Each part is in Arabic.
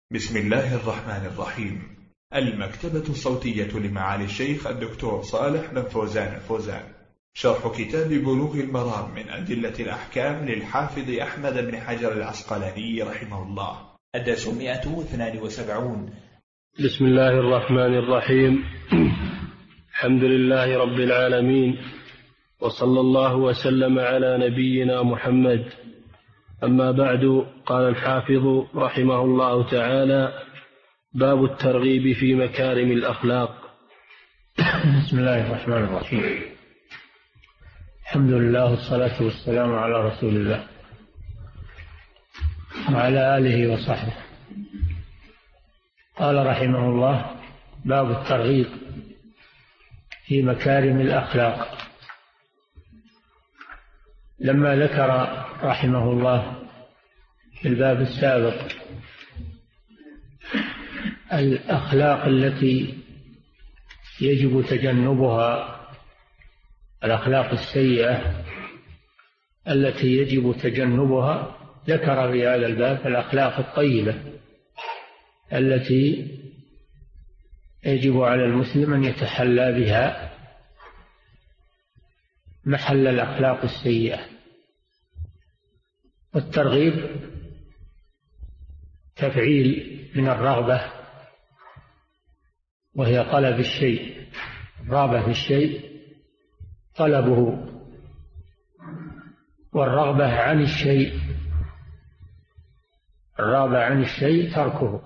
بسم الله الرحمن الرحيم. المكتبة الصوتية لمعالي الشيخ الدكتور صالح بن فوزان الفوزان، شرح كتاب بلوغ المرام من أدلة الأحكام للحافظ أحمد بن حجر العسقلاني رحمه الله، الدرس 172. بسم الله الرحمن الرحيم. الحمد لله رب العالمين، وصلى الله وسلم على نبينا محمد. أما بعد، قال الحافظ رحمه الله تعالى: باب الترغيب في مكارم الأخلاق. بسم الله الرحمن الرحيم. الحمد لله والصلاة والسلام على رسول الله وعلى آله وصحبه. قال رحمه الله: باب الترغيب في مكارم الأخلاق. لما ذكر رحمه الله في الباب السابق الأخلاق التي يجب تجنبها، الأخلاق السيئة التي يجب تجنبها، ذكر في هذا الباب الأخلاق الطيبة التي يجب على المسلم أن يتحلى بها محل الأخلاق السيئة. والترغيب تفعيل من الرغبة، وهي طلب الشيء، الرغبة في الشيء طلبه، والرغبة عن الشيء، الرغبة عن الشيء تركه.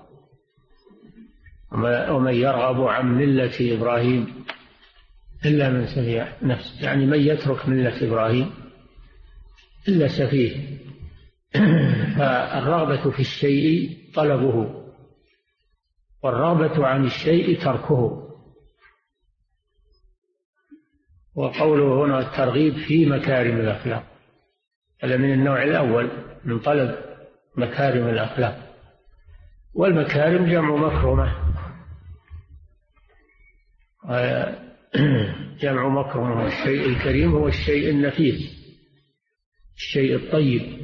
ومن يرغب عن ملة إبراهيم إلا من سفيه نفسه، يعني من يترك ملة إبراهيم إلا سفيه. فالرغبة في الشيء طلبه، والرغبة عن الشيء تركه. وقوله هنا الترغيب في مكارم الأخلاق، هذا من النوع الأول من طلب مكارم الأخلاق. والمكارم جمع مكرمة، جمع مكرمة. الشيء الكريم هو الشيء النفيس، الشيء الطيب.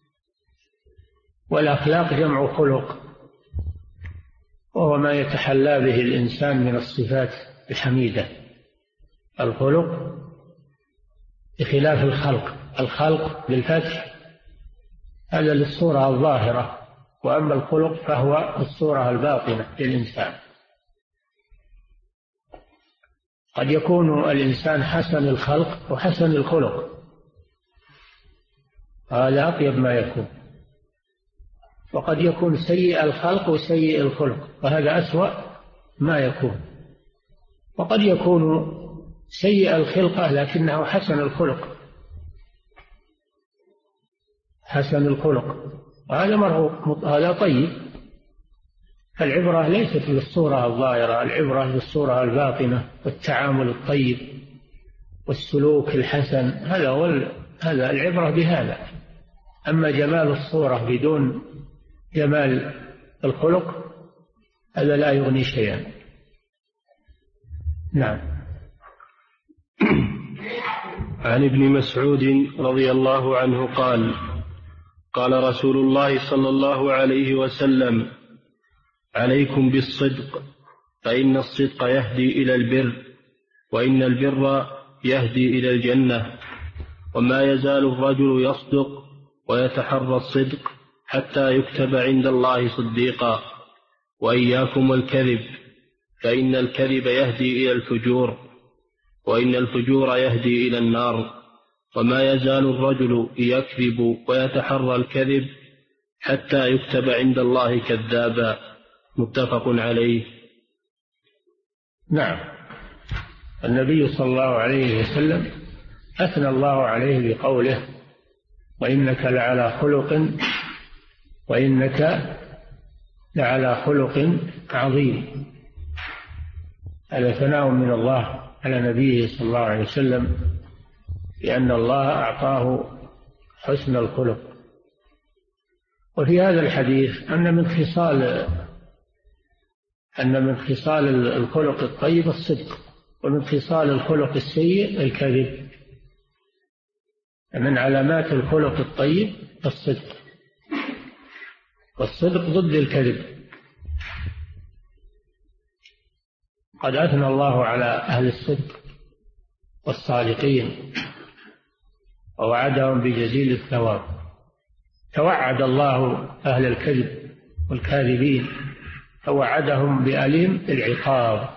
والأخلاق جمع خلق، وهو ما يتحلى به الإنسان من الصفات الحميدة. الخلق بخلاف الخلق، الخلق بالفتح هذا للصورة الظاهرة، وأما الخلق فهو الصورة الباطنة للإنسان. قد يكون الإنسان حسن الخلق وحسن الخلق، هذا أطيب ما يكون. وقد يكون سيء الخلق وسيء الخلق، وهذا أسوأ ما يكون. وقد يكون سيء الخلقة لكنه حسن الخلق، حسن الخلق، هذا طيب. فالعبرة ليست بالصورة الظاهرة، العبرة بالصورة الباطنة والتعامل الطيب والسلوك الحسن، هذا العبرة بهذا. أما جمال الصورة بدون جمال الخلق هذا لا يغني شيئا. نعم. عن ابن مسعود رضي الله عنه قال: قال رسول الله صلى الله عليه وسلم: عليكم بالصدق، فإن الصدق يهدي إلى البر، وإن البر يهدي إلى الجنة. وما يزال الرجل يصدق ويتحرى الصدق حتى يكتب عند الله صديقا. وإياكم والكذب، فإن الكذب يهدي إلى الفجور، وإن الفجور يهدي إلى النار. وما يزال الرجل يكذب ويتحرى الكذب حتى يكتب عند الله كذابا. متفق عليه. نعم. النبي صلى الله عليه وسلم أثنى الله عليه بقوله: وإنك لعلى خلق عظيم. هذا ثناء من الله على نبيه صلى الله عليه وسلم، لأن الله أعطاه حسن الخلق. وفي هذا الحديث أن من خصال الخلق الطيب الصدق، ومن خصال الخلق السيء الكذب. من علامات الخلق الطيب الصدق، والصدق ضد الكذب. قد أثنى الله على أهل الصدق والصادقين ووعدهم بجزيل الثواب. توعد الله أهل الكذب والكاذبين، توعدهم بأليم العقاب.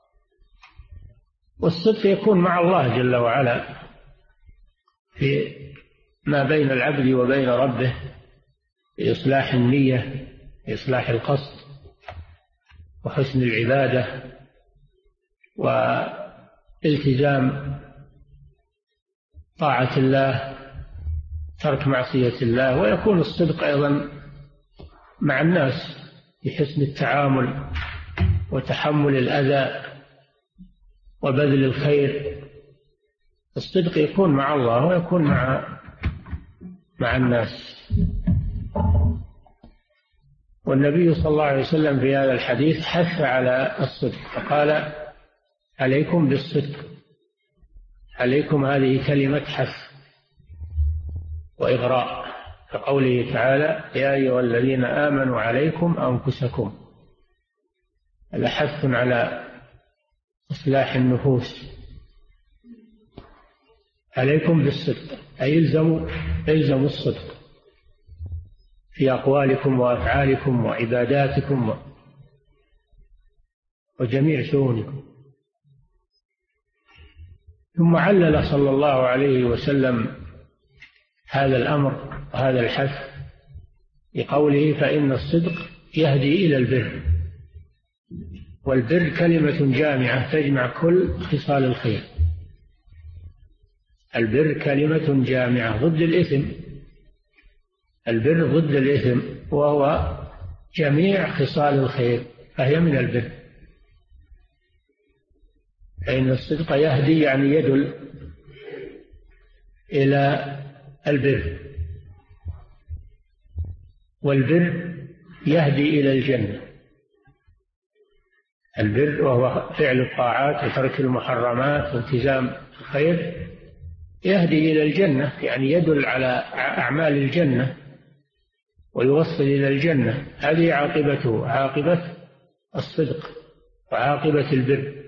والصدق يكون مع الله جل وعلا في ما بين العبد وبين ربه، في إصلاح النية، في إصلاح القصد، وحسن العبادة، والتزام طاعة الله، ترك معصية الله. ويكون الصدق أيضا مع الناس بحسن التعامل وتحمل الأذى وبذل الخير. الصدق يكون مع الله ويكون مع الناس. والنبي صلى الله عليه وسلم في هذا الحديث حث على الصدق فقال: عليكم بالصدق. عليكم هذه كلمة حث وإغراء، كقوله تعالى: يا أيها الذين آمنوا عليكم أنفسكم. هذا حث على إصلاح النفوس. عليكم بالصدق أي إلزموا الصدق في أقوالكم وأفعالكم وعباداتكم وجميع شؤونكم. ثم علل صلى الله عليه وسلم هذا الأمر وهذا الحث بقوله: فإن الصدق يهدي إلى البر. والبر كلمة جامعة تجمع كل خصال الخير. البر كلمة جامعة ضد الإثم. البر ضد الإثم وهو جميع خصال الخير، فهي من البر. فإن الصدق يهدي يعني يدل إلى البر، والبر يهدي إلى الجنة. البر وهو فعل الطاعات وترك المحرمات والتزام الخير يهدي إلى الجنة، يعني يدل على أعمال الجنة ويوصل إلى الجنة. هذه عاقبته، عاقبة الصدق وعاقبة البر.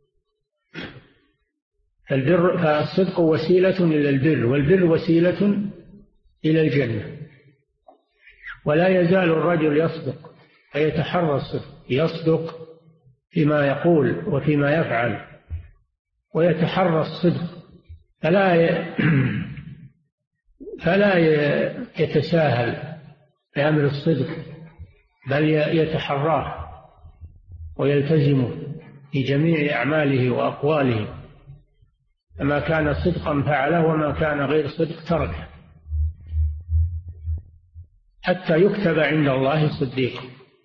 فالصدق وسيلة إلى البر، والبر وسيلة إلى الجنة. ولا يزال الرجل يصدق فيتحرى الصدق، يصدق فيما يقول وفيما يفعل، ويتحرى الصدق، فلا يتساهل بأمر الصدق، بل يتحراه ويلتزمه في جميع أعماله وأقواله. فما كان صدقا فعله وما كان غير صدق تركه، حتى يكتب عند الله صديقا.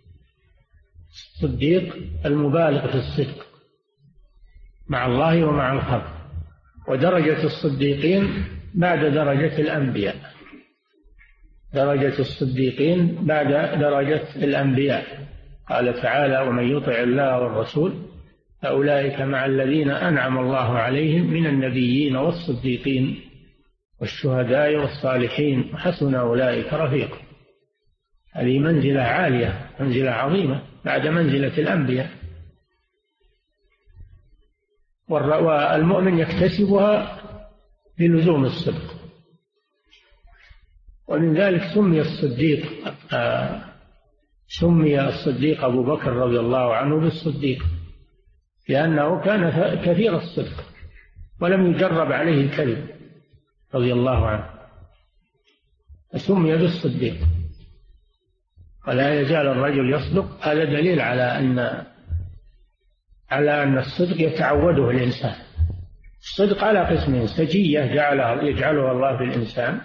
الصديق المبالغ في الصدق مع الله ومع الخلق. ودرجة الصديقين بعد درجة الأنبياء، درجة الصديقين بعد درجة الأنبياء. قال تعالى: ومن يطع الله والرسول فأولئك مع الذين أنعم الله عليهم من النبيين والصديقين والشهداء والصالحين وحسن أولئك رفيقا. هذه منزلة عالية، منزلة عظيمة بعد منزلة الأنبياء، والمؤمن يكتسبها بلزوم الصدق. ومن ذلك سمي الصديق أبو بكر رضي الله عنه بالصديق، لأنه كان كثير الصدق ولم يجرب عليه الكذب رضي الله عنه، فسمي بالصديق. ولا يزال الرجل يصدق. هذا دليل على أن الصدق يتعوده الإنسان. الصدق على قسمين: سجية يجعلها الله في الإنسان،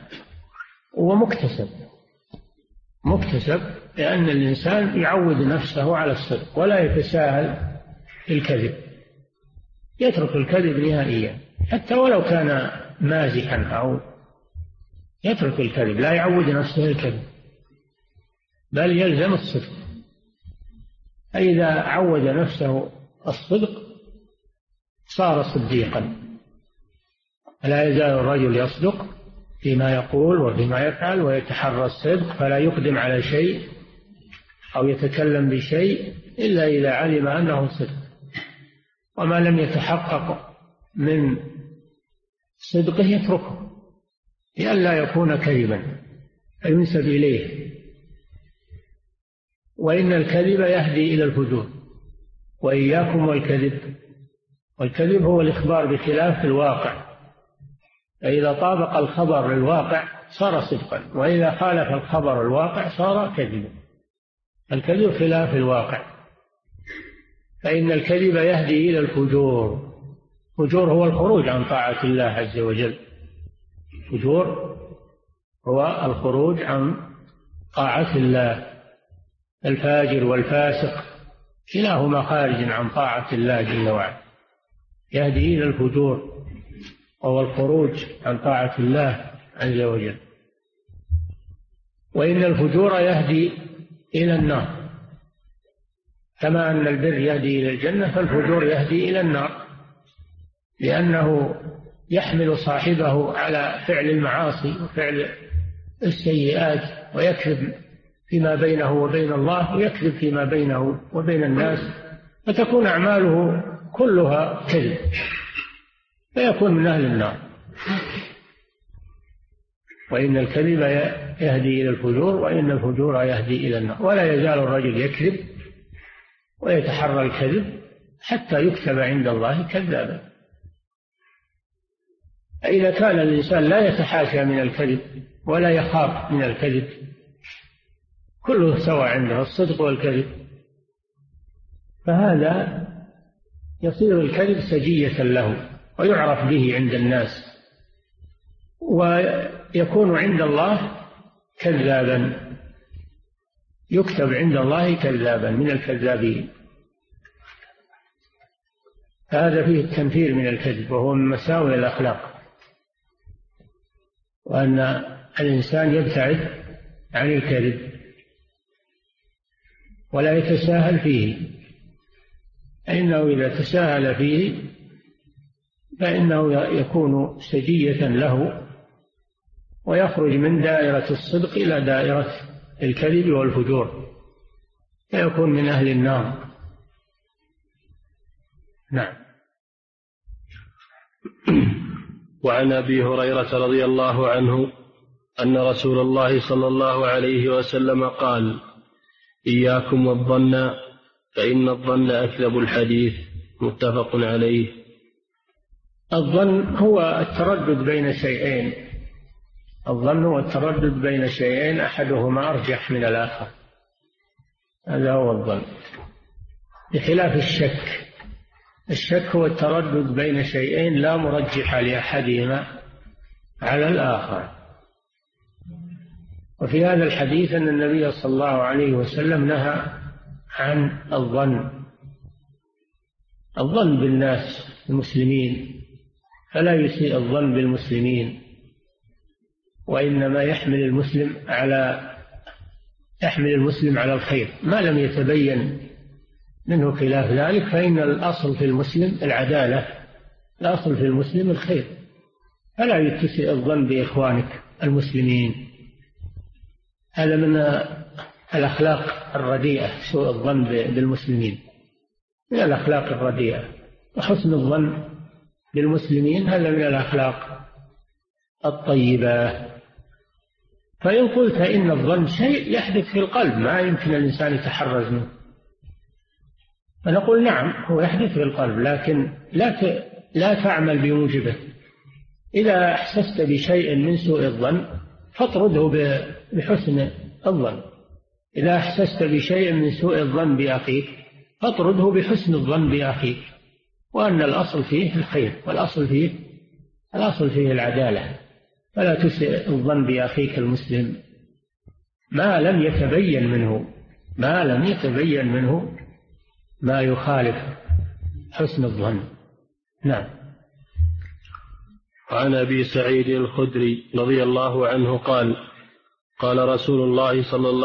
ومكتسب لأن الإنسان يعود نفسه على الصدق ولا يتساهل في الكذب، يترك الكذب نهائيا حتى ولو كان مازحا، أو يترك الكذب، لا يعود نفسه الكذب بل يلزم الصدق. فإذا عود نفسه الصدق صار صديقا. لا يزال الرجل يصدق فيما يقول وفيما يفعل ويتحرى الصدق، فلا يقدم على شيء أو يتكلم بشيء إلا إذا علم أنه صدق. وما لم يتحقق من صدقه يتركه لئلا يكون كذبا فينسب إليه. وإن الكذب يهدي إلى الفجور. وإياكم والكذب. والكذب هو الإخبار بخلاف الواقع، فإذا طابق الخبر الواقع صار صدقا، وإذا خالف الخبر الواقع صار كذبا. الكذب خلاف الواقع. فإن الكذب يهدي إلى الفجور. الفجور هو الخروج عن طاعة الله عز وجل. الفجور هو الخروج عن طاعة الله. الفاجر والفاسق كلاهما خارج عن طاعة الله جل وعلا. يهدي إلى الفجور وهو الخروج عن طاعة الله عز وجل. وإن الفجور يهدي إلى النار، كما أن البر يهدي إلى الجنة فالفجور يهدي إلى النار، لأنه يحمل صاحبه على فعل المعاصي وفعل السيئات، ويكذب فيما بينه وبين الله، ويكذب فيما بينه وبين الناس، فتكون أعماله كلها كذب، فيكون من أهل النار. وإن الكذب يهدي إلى الفجور، وإن الفجور يهدي إلى النار. ولا يزال الرجل يكذب ويتحرى الكذب حتى يكتب عند الله كذابا. فإذا كان الإنسان لا يتحاشى من الكذب ولا يخاف من الكذب، كله سواء عنده الصدق والكذب، فهذا يصير الكذب سجية له ويعرف به عند الناس، ويكون عند الله كذابا، يكتب عند الله كذابا من الكذابين. هذا فيه التنفير من الكذب، وهو من مساوئ الأخلاق، وأن الإنسان يبتعد عن الكذب ولا يتساهل فيه، فإنه إذا تساهل فيه فإنه يكون سجية له، ويخرج من دائرة الصدق إلى دائرة الكذب والفجور، فيكون من أهل النار. نعم. وعن أبي هريرة رضي الله عنه أن رسول الله صلى الله عليه وسلم قال: إياكم والظن فإن الظن أكذب الحديث. متفق عليه. الظن هو التردد بين شيئين. الظن هو التردد بين شيئين أحدهما أرجح من الآخر، هذا هو الظن، بخلاف الشك. الشك هو التردد بين شيئين لا مرجح لأحدهما على الآخر. وفي هذا الحديث أن النبي صلى الله عليه وسلم نهى عن الظن بالناس المسلمين، فلا يسيء الظن بالمسلمين، وإنما يحمل المسلم على الخير ما لم يتبين منه خلاف ذلك، فإن الأصل في المسلم العدالة، الأصل في المسلم الخير، فلا يتسيء الظن بإخوانك المسلمين. هذا من الأخلاق الرديئة، سوء الظن بالمسلمين من الأخلاق الرديئة، وحسن الظن بالمسلمين هذا من الأخلاق الطيبة. فإن قلت إن الظن شيء يحدث في القلب ما يمكن الإنسان يتحرز منه، فنقول نعم هو يحدث في القلب، لكن لا تعمل بموجبه. إذا أحسست بشيء من سوء الظن فاطرده بحسن الظن. إذا أحسست بشيء من سوء الظن بأخيك فاطرده بحسن الظن بأخيك، وأن الأصل فيه الخير، والأصل فيه العدالة، فلا تسيء الظن بأخيك المسلم ما لم يتبين منه ما يخالف حسن الظن. نعم. وعن أبي سعيد الخدري رضي الله عنه قال: قال رسول الله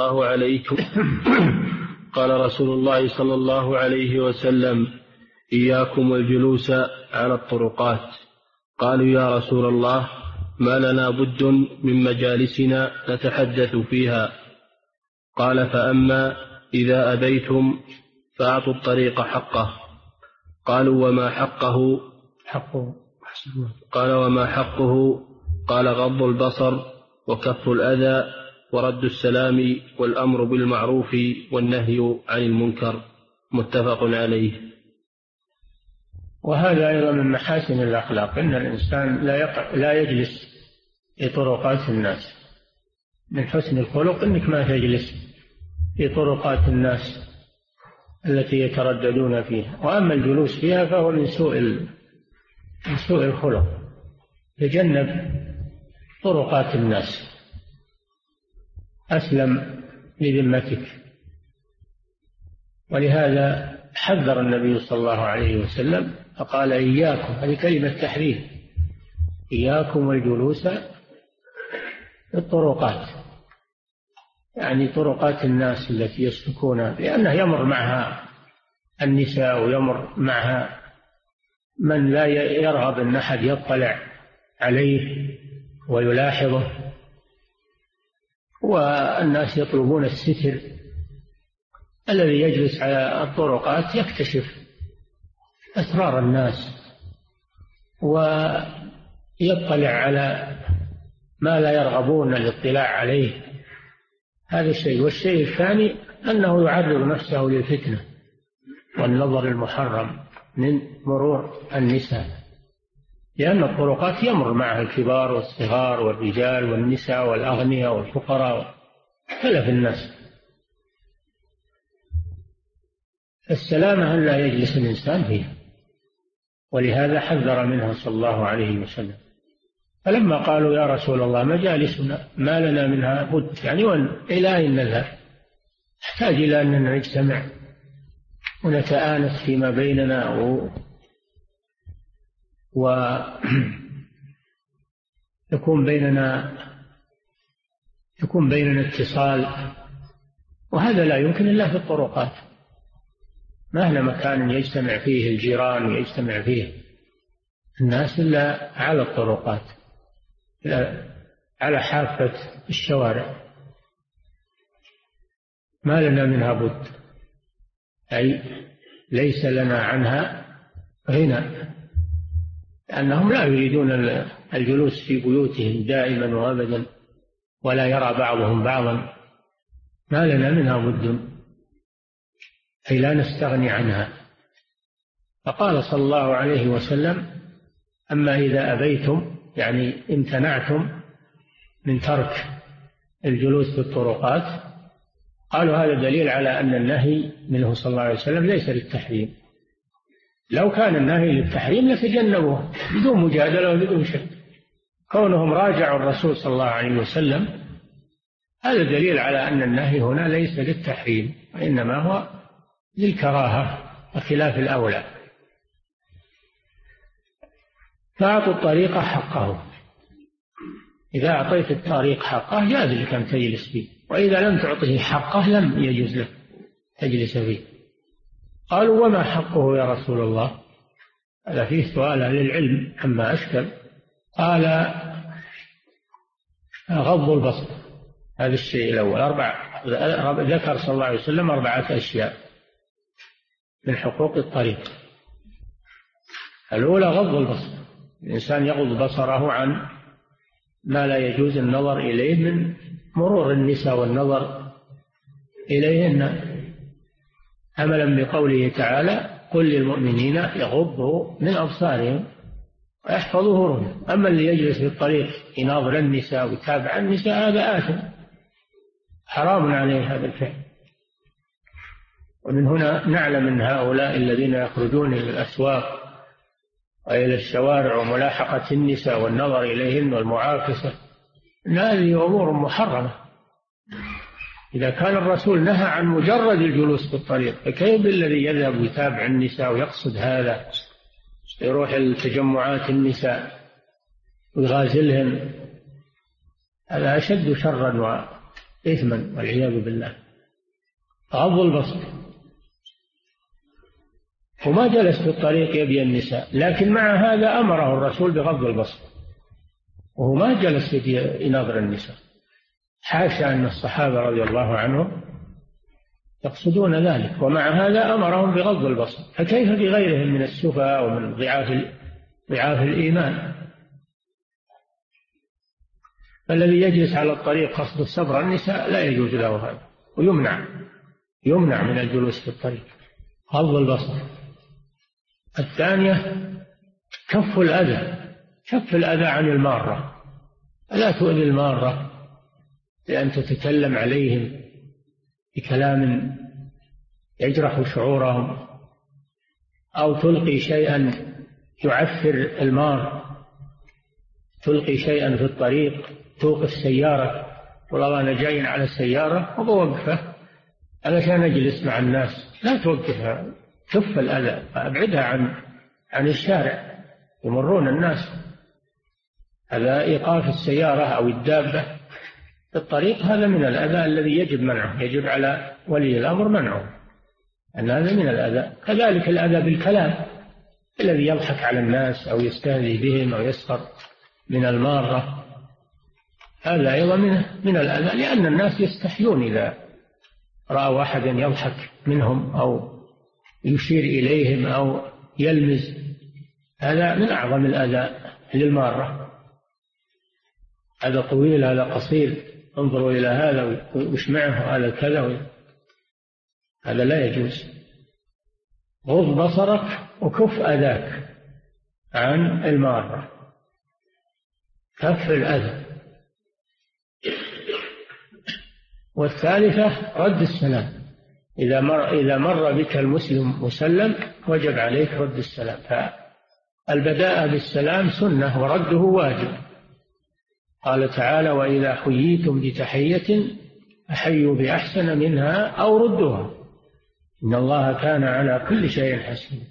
صلى الله عليه وسلم: إياكم والجلوس على الطرقات. قالوا: يا رسول الله، ما لنا بد من مجالسنا نتحدث فيها. قال: فأما إذا أبيتم فأعطوا الطريق حقه. قالوا وما حقه؟ قال وما حقه؟ قال غض البصر وكف الأذى ورد السلام والأمر بالمعروف والنهي عن المنكر. متفق عليه. وهذا أيضا من محاسن الأخلاق، إن الإنسان لا يجلس في طرقات الناس. من حسن الخلق إنك ما تجلس في طرقات الناس التي يترددون فيها، وأما الجلوس فيها فهو من سوء الخلق. تجنب طرقات الناس أسلم لذمتك. ولهذا حذر النبي صلى الله عليه وسلم فقال إياكم، هذه كلمة تحذير، إياكم والجلوس في الطرقات، يعني طرقات الناس التي يسلكونها، لأنه يمر معها النساء ويمر معها من لا يرغب أن أحد يطلع عليه ويلاحظه، والناس يطلبون الستر. الذي يجلس على الطرقات يكتشف أسرار الناس ويطلع على ما لا يرغبون الاطلاع عليه. هذا الشيء. والشيء الثاني أنه يعرض نفسه للفتنة والنظر المحرم من مرور النساء، لأن الطرقات يمر معها الكبار والصغار والرجال والنساء والأغنياء والفقراء تلف الناس. السلامة أن لا يجلس الإنسان فيها، ولهذا حذر منها صلى الله عليه وسلم. فلما قالوا يا رسول الله مجالسنا ما لنا منها بد، يعني إلى أين نذهب؟ نحتاج إلى أننا نجتمع ونتآنس فيما بيننا ويكون بيننا اتصال، وهذا لا يمكن إلا في الطرقات. ما هنا مكان يجتمع فيه الجيران ويجتمع فيه الناس إلا على الطرقات، على حافة الشوارع. ما لنا منها بد، أي ليس لنا عنها غنى، لأنهم لا يريدون الجلوس في بيوتهم دائما وأبدا ولا يرى بعضهم بعضا. ما لنا منها بد، أي لا نستغني عنها. فقال صلى الله عليه وسلم أما إذا أبيتم، يعني امتنعتم من ترك الجلوس في الطرقات، قالوا هذا دليل على أن النهي منه صلى الله عليه وسلم ليس للتحريم. لو كان النهي للتحريم لتجنبوه بدون مجادلة وبدون شك. كونهم راجعوا الرسول صلى الله عليه وسلم هذا دليل على أن النهي هنا ليس للتحريم، وإنما هو للكراهة وخلاف الأولى. فأعطوا الطريق حقه، إذا أعطيت الطريق حقه جاز لك أن تجلس فيه، وإذا لم تعطه حقه لم يجوز لك تجلس فيه. قالوا وما حقه يا رسول الله؟ هذا فيه سؤال للعلم عما أشكل. قال غض البصر، هذا الشيء الأول. ذكر صلى الله عليه وسلم 4 أشياء من حقوق الطريق. الأولى غض البصر، الإنسان يغض بصره عن ما لا يجوز النظر إليه من مرور النساء والنظر إليهن، عملا بقوله تعالى قل للمؤمنين يغضوا من أبصارهم ويحفظوا فروجهم. أما اللي يجلس في الطريق يناظر النساء ويتابع النساء هذا آثم، حرام عليه هذا الفعل. ومن هنا نعلم أن هؤلاء الذين يخرجون إلى الأسواق وإلى الشوارع وملاحقة النساء والنظر إليهن والمعاكسة أن هذه أمور محرمة. إذا كان الرسول نهى عن مجرد الجلوس في الطريق، فكيف بالذي يذهب ويتابع النساء ويقصد هذا، يروح لتجمعات النساء ويغازلهن؟ هذا أشد شرا وإثما والعياذ بالله. غض البصر. وما جلس في الطريق يبي النساء، لكن مع هذا أمره الرسول بغض البصر، وهو ما جلس يناظر النساء. حاشا أن الصحابة رضي الله عنهم يقصدون ذلك، ومع هذا أمرهم بغض البصر، فكيف بغيرهم من السفهاء ومن ضعاف الإيمان؟ فالذي يجلس على الطريق قصد الصبر النساء لا يجوز له هذا، ويمنع من الجلوس في الطريق. غض البصر. الثانية كف الأذى عن المارة، لا تؤذي المارة بأن تتكلم عليهم بكلام يجرح شعورهم، أو تلقي شيئا يعفر المار، تلقي شيئا في الطريق، توقف سيارة، والله أنا جاي على السيارة وبوقفه علشان أجلس مع الناس، لا توقفها، كف الأذى، أبعدها عن الشارع، يمرون الناس. هذا إيقاف السيارة أو الدابة في الطريق، هذا من الأذى الذي يجب منعه، يجب على ولي الأمر منعه، أن هذا من الأذى. كذلك الأذى بالكلام، الذي يضحك على الناس أو يستهزئ بهم أو يسخر من المارة، هذا أيضا من الأذى، لأن الناس يستحيون إذا رأوا أحدا يضحك منهم أو يشير إليهم أو يلمز، هذا من أعظم الأذى للمارة. هذا طويل، هذا قصير، انظروا إلى هذا وش معه، هذا كذا، هذا لا يجوز. غض بصرك وكف أذاك عن المارة، كف الأذى. والثالثة رد السلام، إذا مر بك المسلم مسلم وجب عليك رد السلام، فالبداء بالسلام سنة ورده واجب. قال تعالى: وإذا حييتم بتحية فحيوا بأحسن منها أو ردوها إن الله كان على كل شيء حسيبا.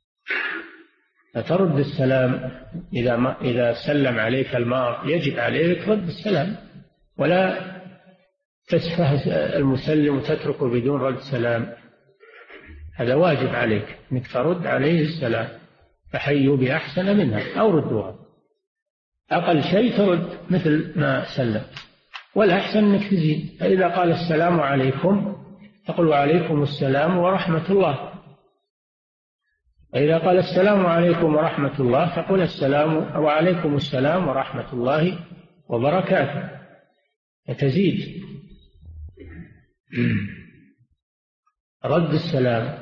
فترد السلام إذا سلم عليك المار، يجب عليك رد السلام، ولا تسفه المسلم وتتركه بدون رد سلام، هذا واجب عليك أنك ترد عليه السلام، فحيوا بأحسن منها أو ردوها، أقل شيء ترد مثل ما سلم، والأحسن أنك تزيد. فإذا قال السلام عليكم تقول وعليكم السلام ورحمة الله، وإذا قال السلام عليكم ورحمة الله تقول السلام وعليكم السلام ورحمة الله وبركاته، فتزيد. رد السلام.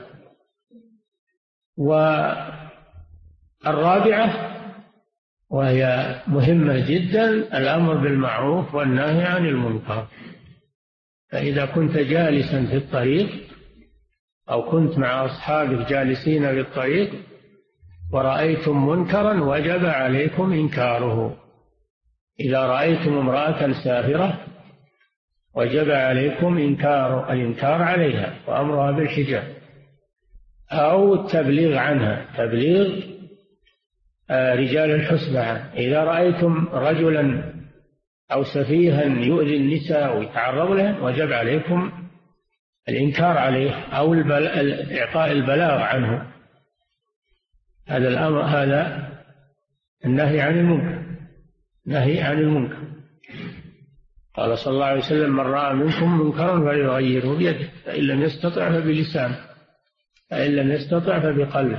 والرابعة وهي مهمة جدا، الأمر بالمعروف والنهي عن المنكر. فإذا كنت جالسا في الطريق أو كنت مع أصحابك جالسين في الطريق ورأيتم منكرا وجب عليكم إنكاره. إذا رأيتم امرأة سافرة وجب عليكم الإنكار عليها وأمرها بالحجاب، أو التبليغ عنها، تبليغ رجال الحسبة عنها. إذا رأيتم رجلا أو سفيها يؤذي النساء ويتعرض لهن وجب عليكم الإنكار عليه أو إعطاء البلاغ عنه. هذا الأمر، هذا النهي عن المنكر، نهي عن المنكر. قال صلى الله عليه وسلم: من رأى منكم منكرا فليغيره بيده، فإن لم يستطع فبلسانه، فإن لم يستطع فبقلبه.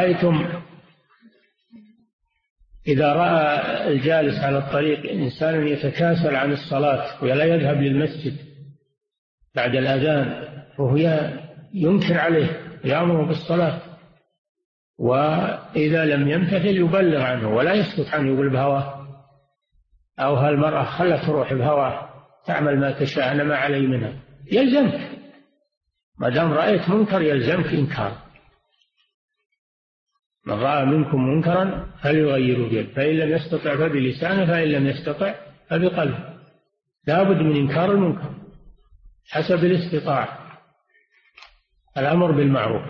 إذا رأى الجالس على الطريق إنسانا يتكاسل عن الصلاة ولا يذهب للمسجد بعد الأذان وهو ينكر عليه، يأمره بالصلاة، وإذا لم يمتثل يبلغ عنه ولا يسكت عنه، يقول بهواه، أو هالمرأة خلت تروح بهواه تعمل ما تشاء، أنا ما علي منها، يلزمك ما دام رأيت منكر، يلزمك إنكار. من رأى منكم منكرا فليغيره بيده، فإن لم يستطع فبلسانه، فإن لم يستطع فبقلبه. لا بد من إنكار المنكر حسب الاستطاعة. الأمر بالمعروف،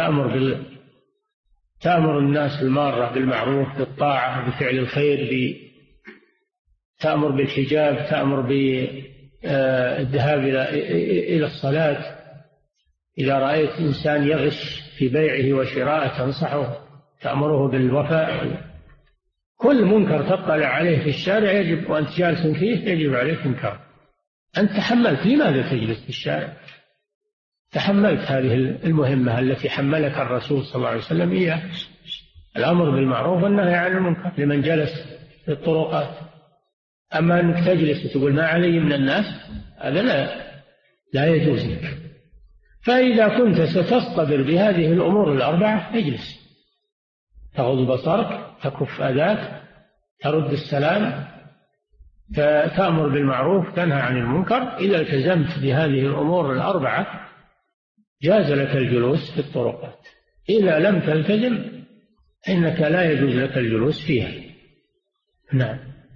تأمر الناس المارة بالمعروف، بالطاعة، بفعل الخير، تأمر بالحجاب، تأمر بالذهاب إلى الصلاة. إذا رأيت إنسان يغش في بيعه وشراءه تنصحه، تأمره بالوفاء. كل منكر تطلع عليه في الشارع يجب، وأنت جالس فيه يجب عليك إنكار. أنت تحملت، لماذا تجلس في الشارع؟ تحملت هذه المهمة التي حملك الرسول صلى الله عليه وسلم إياه، الأمر بالمعروف والنهي عن المنكر لمن جلس في الطرقات. أما أنك تجلس وتقول ما علي من الناس، هذا لا يجوز لك. فإذا كنت ستصطبر بهذه الأمور الأربعة اجلس، تغض بصرك، تكف أذاك، ترد السلام، تأمر بالمعروف، تنهى عن المنكر. إذا التزمت بهذه الأمور الأربعة جاز لك الجلوس في الطرقات. إذا لم تلتزم إنك لا يجوز لك الجلوس فيها. نعم.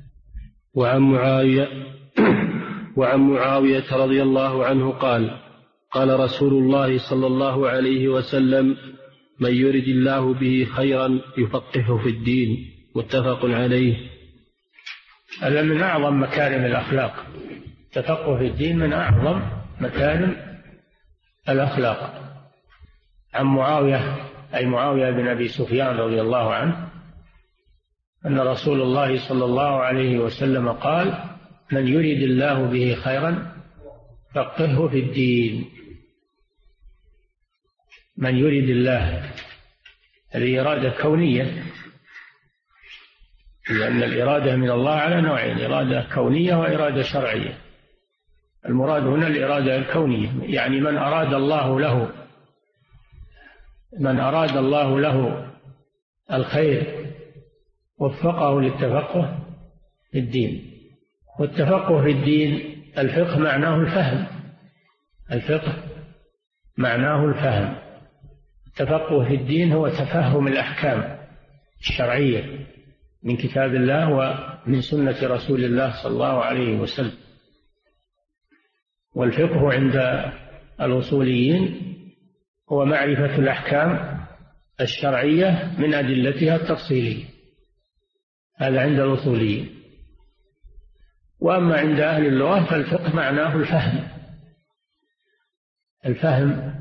وعن معاوية رضي الله عنه قال رسول الله صلى الله عليه وسلم: من يرد الله به خيرا يفقهه في الدين. متفق عليه. هذا من أعظم مكارم الأخلاق، التفقه في الدين من أعظم مكارم الأخلاق. عن معاوية أي معاوية بن أبي سفيان رضي الله عنه أن رسول الله صلى الله عليه وسلم قال: من يرد الله به خيرا فقهه في الدين. من يرد الله، هذه إرادة كونية، لأن الإرادة من الله على نوعين: إرادة كونية وإرادة شرعية. المراد هنا الإرادة الكونية، يعني من أراد الله له الخير وفقه للتفقه في الدين. والتفقه في الدين الفقه معناه الفهم، الفقه معناه الفهم. التفقه في الدين هو تفهم الأحكام الشرعية من كتاب الله ومن سنة رسول الله صلى الله عليه وسلم. والفقه عند الأصوليين هو معرفة الأحكام الشرعية من أدلتها التفصيلية، هذا عند الأصوليين. وأما عند أهل اللغة فالفقه معناه الفهم، الفهم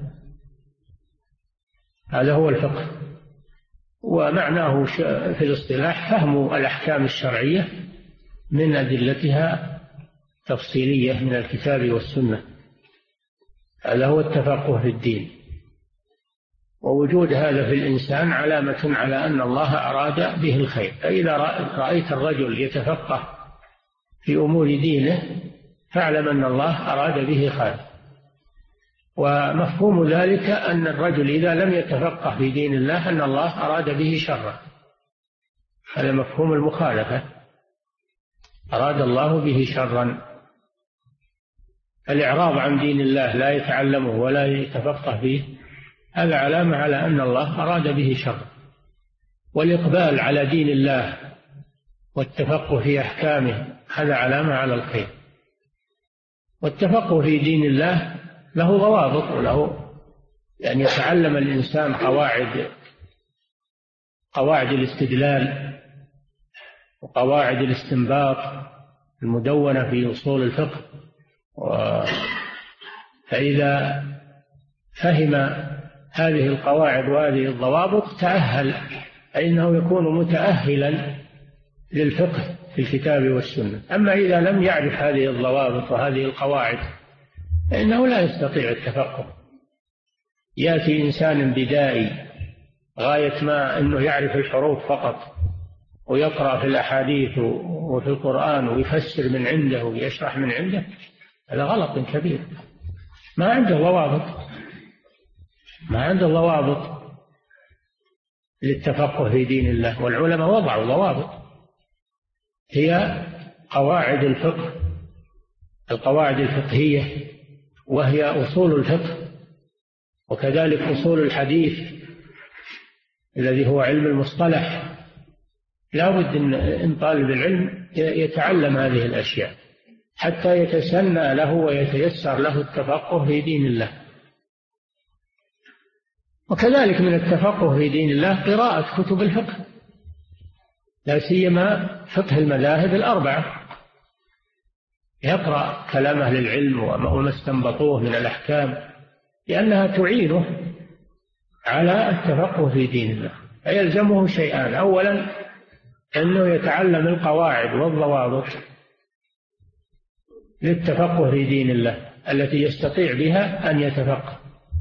هذا هو الفقه. ومعناه في الاصطلاح فهم الأحكام الشرعية من أدلتها تفصيلية من الكتاب والسنة، هذا هو التفقه في الدين. ووجود هذا في الإنسان علامة على أن الله أراد به الخير. فإذا رأيت الرجل يتفقه في أمور دينه فاعلم أن الله أراد به خير. ومفهوم ذلك أن الرجل إذا لم يتفقه في دين الله أن الله أراد به شرا، هذا مفهوم المخالفة، أراد الله به شرا. الإعراض عن دين الله لا يتعلمه ولا يتفقه فيه هذا علامة على أن الله أراد به شرا. والإقبال على دين الله والتفقه في أحكامه هذا علامة على الخير. والتفقه في دين الله له ضوابط وله يعني يتعلم الإنسان قواعد الاستدلال وقواعد الاستنباط المدونة في أصول الفقه. فإذا فهم هذه القواعد وهذه الضوابط تأهل، فإنه يكون متأهلا للفقه في الكتاب والسنة. أما إذا لم يعرف هذه الضوابط وهذه القواعد فإنه لا يستطيع التفقه. يأتي إنسان بدائي غاية ما أنه يعرف الحروف فقط ويقرأ في الأحاديث وفي القرآن ويفسر من عنده ويشرح من عنده، هذا غلط كبير. ما عنده ضوابط للتفقه في دين الله. والعلماء وضعوا ضوابط هي قواعد الفقه، القواعد الفقهية، وهي أصول الفقه، وكذلك أصول الحديث الذي هو علم المصطلح. لا بد إن طالب العلم يتعلم هذه الأشياء حتى يتسنى له ويتيسر له التفقه في دين الله. وكذلك من التفقه في دين الله قراءة كتب الفقه، لا سيما فقه المذاهب الأربعة، يقرأ كلام أهل العلم وما استنبطوه من الأحكام، لأنها تعينه على التفقه في دين الله. فيلزمه شيئان: أولا أنه يتعلم القواعد والضوابط للتفقه في دين الله التي يستطيع بها أن يتفقه.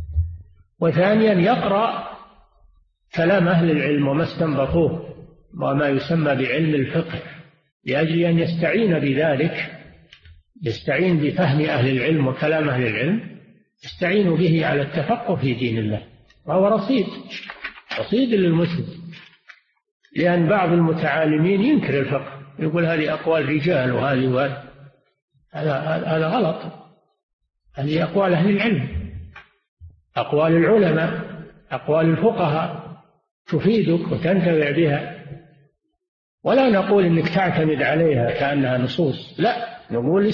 وثانيا يقرأ كلام أهل العلم وما استنبطوه وما يسمى بعلم الفقه، لأجل أن يستعين بذلك، يستعين بفهم أهل العلم وكلام أهل العلم، يستعين به على التفقه في دين الله، وهو رصيد للمسلم. لأن بعض المتعالمين ينكر الفقه، يقول هذه أقوال رجال وهذه هذا غلط. هذه أقوال أهل العلم، أقوال العلماء، أقوال الفقهاء تفيدك وتنتفع بها، ولا نقول إنك تعتمد عليها كأنها نصوص، لا، نقول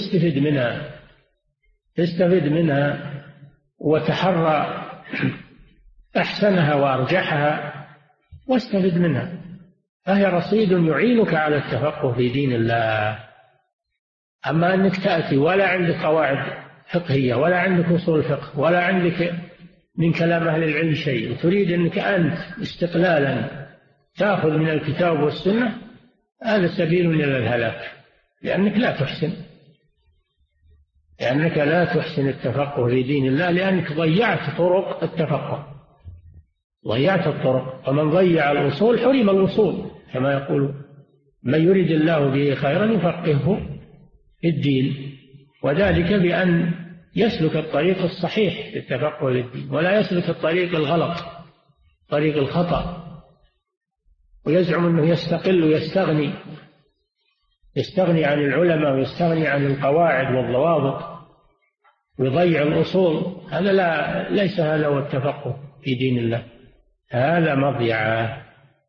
استفد منها وتحرى أحسنها وأرجحها واستفد منها، فهي رصيد يعينك على التفقه في دين الله. أما أنك تأتي ولا عندك قواعد فقهية ولا عندك أصول فقه ولا عندك من كلام أهل العلم شيء، وتريد أنك أنت استقلالا تأخذ من الكتاب والسنة، هذا سبيل إلى الهلاك، لأنك لا تحسن التفقه في دين الله، لأنك ضيعت طرق التفقه، ضيعت الطرق. ومن ضيع الأصول حرم الوصول، كما يقول من يريد الله به خيرا يفقهه في الدين، وذلك بأن يسلك الطريق الصحيح للتفقه في الدين، ولا يسلك الطريق الغلط، طريق الخطأ، ويزعم أنه يستقل يستغني عن العلماء ويستغني عن القواعد والضوابط ويضيع الأصول. هذا ليس هذا هو التفقه في دين الله، هذا مضيعة.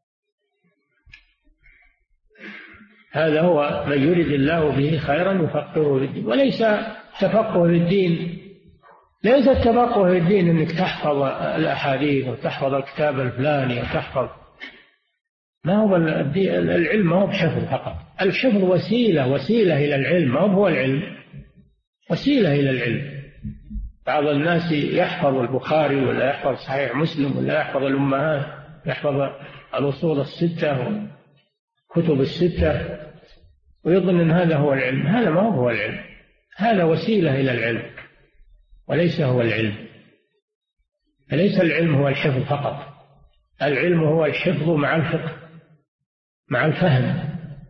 هذا هو من يريد الله به خيرا يفقهه في الدين، وليس تفقه في الدين، ليس التفقه في الدين أنك تحفظ الأحاديث وتحفظ الكتاب الفلاني وتحفظ، ما هو العلم ما هو بحفظ فقط، الحفظ وسيلة إلى العلم، ما هو العلم، وسيلة إلى العلم. بعض الناس يحفظ البخاري ولا يحفظ صحيح مسلم ولا يحفظ الأمهات، يحفظ الأصول الستة وكتب الستة ويظن أن هذا هو العلم. هذا ما هو العلم، هذا وسيلة إلى العلم وليس هو العلم. فليس العلم هو الحفظ فقط، العلم هو الحفظ مع الفقه، مع الفهم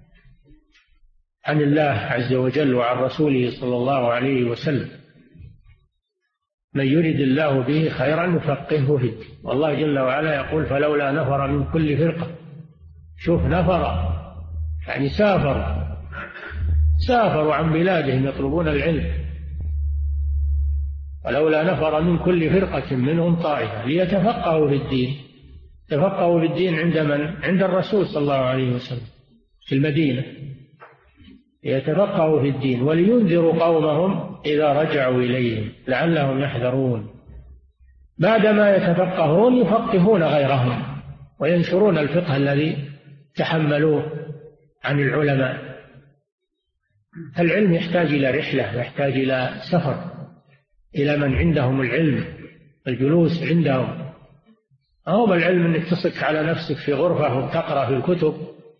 عن الله عز وجل وعن رسوله صلى الله عليه وسلم. من يريد الله به خيرا يفقهه في الدين. والله جل وعلا يقول فلولا نفر من كل فرقة. شوف، نفر يعني سافروا عن بلادهم يطلبون العلم. ولولا نفر من كل فرقة منهم طائفة ليتفقهوا في الدين. تفقهوا في الدين عند من؟ عند الرسول صلى الله عليه وسلم في المدينة، يتفقهوا في الدين ولينذروا قومهم إذا رجعوا إليهم لعلهم يحذرون. بعدما يتفقهون يفقهون غيرهم وينشرون الفقه الذي تحملوه عن العلماء. العلم يحتاج إلى رحلة، يحتاج إلى سفر إلى من عندهم العلم، الجلوس عندهم. هو العلم أنك تصك على نفسك في غرفة وتقرأ في الكتب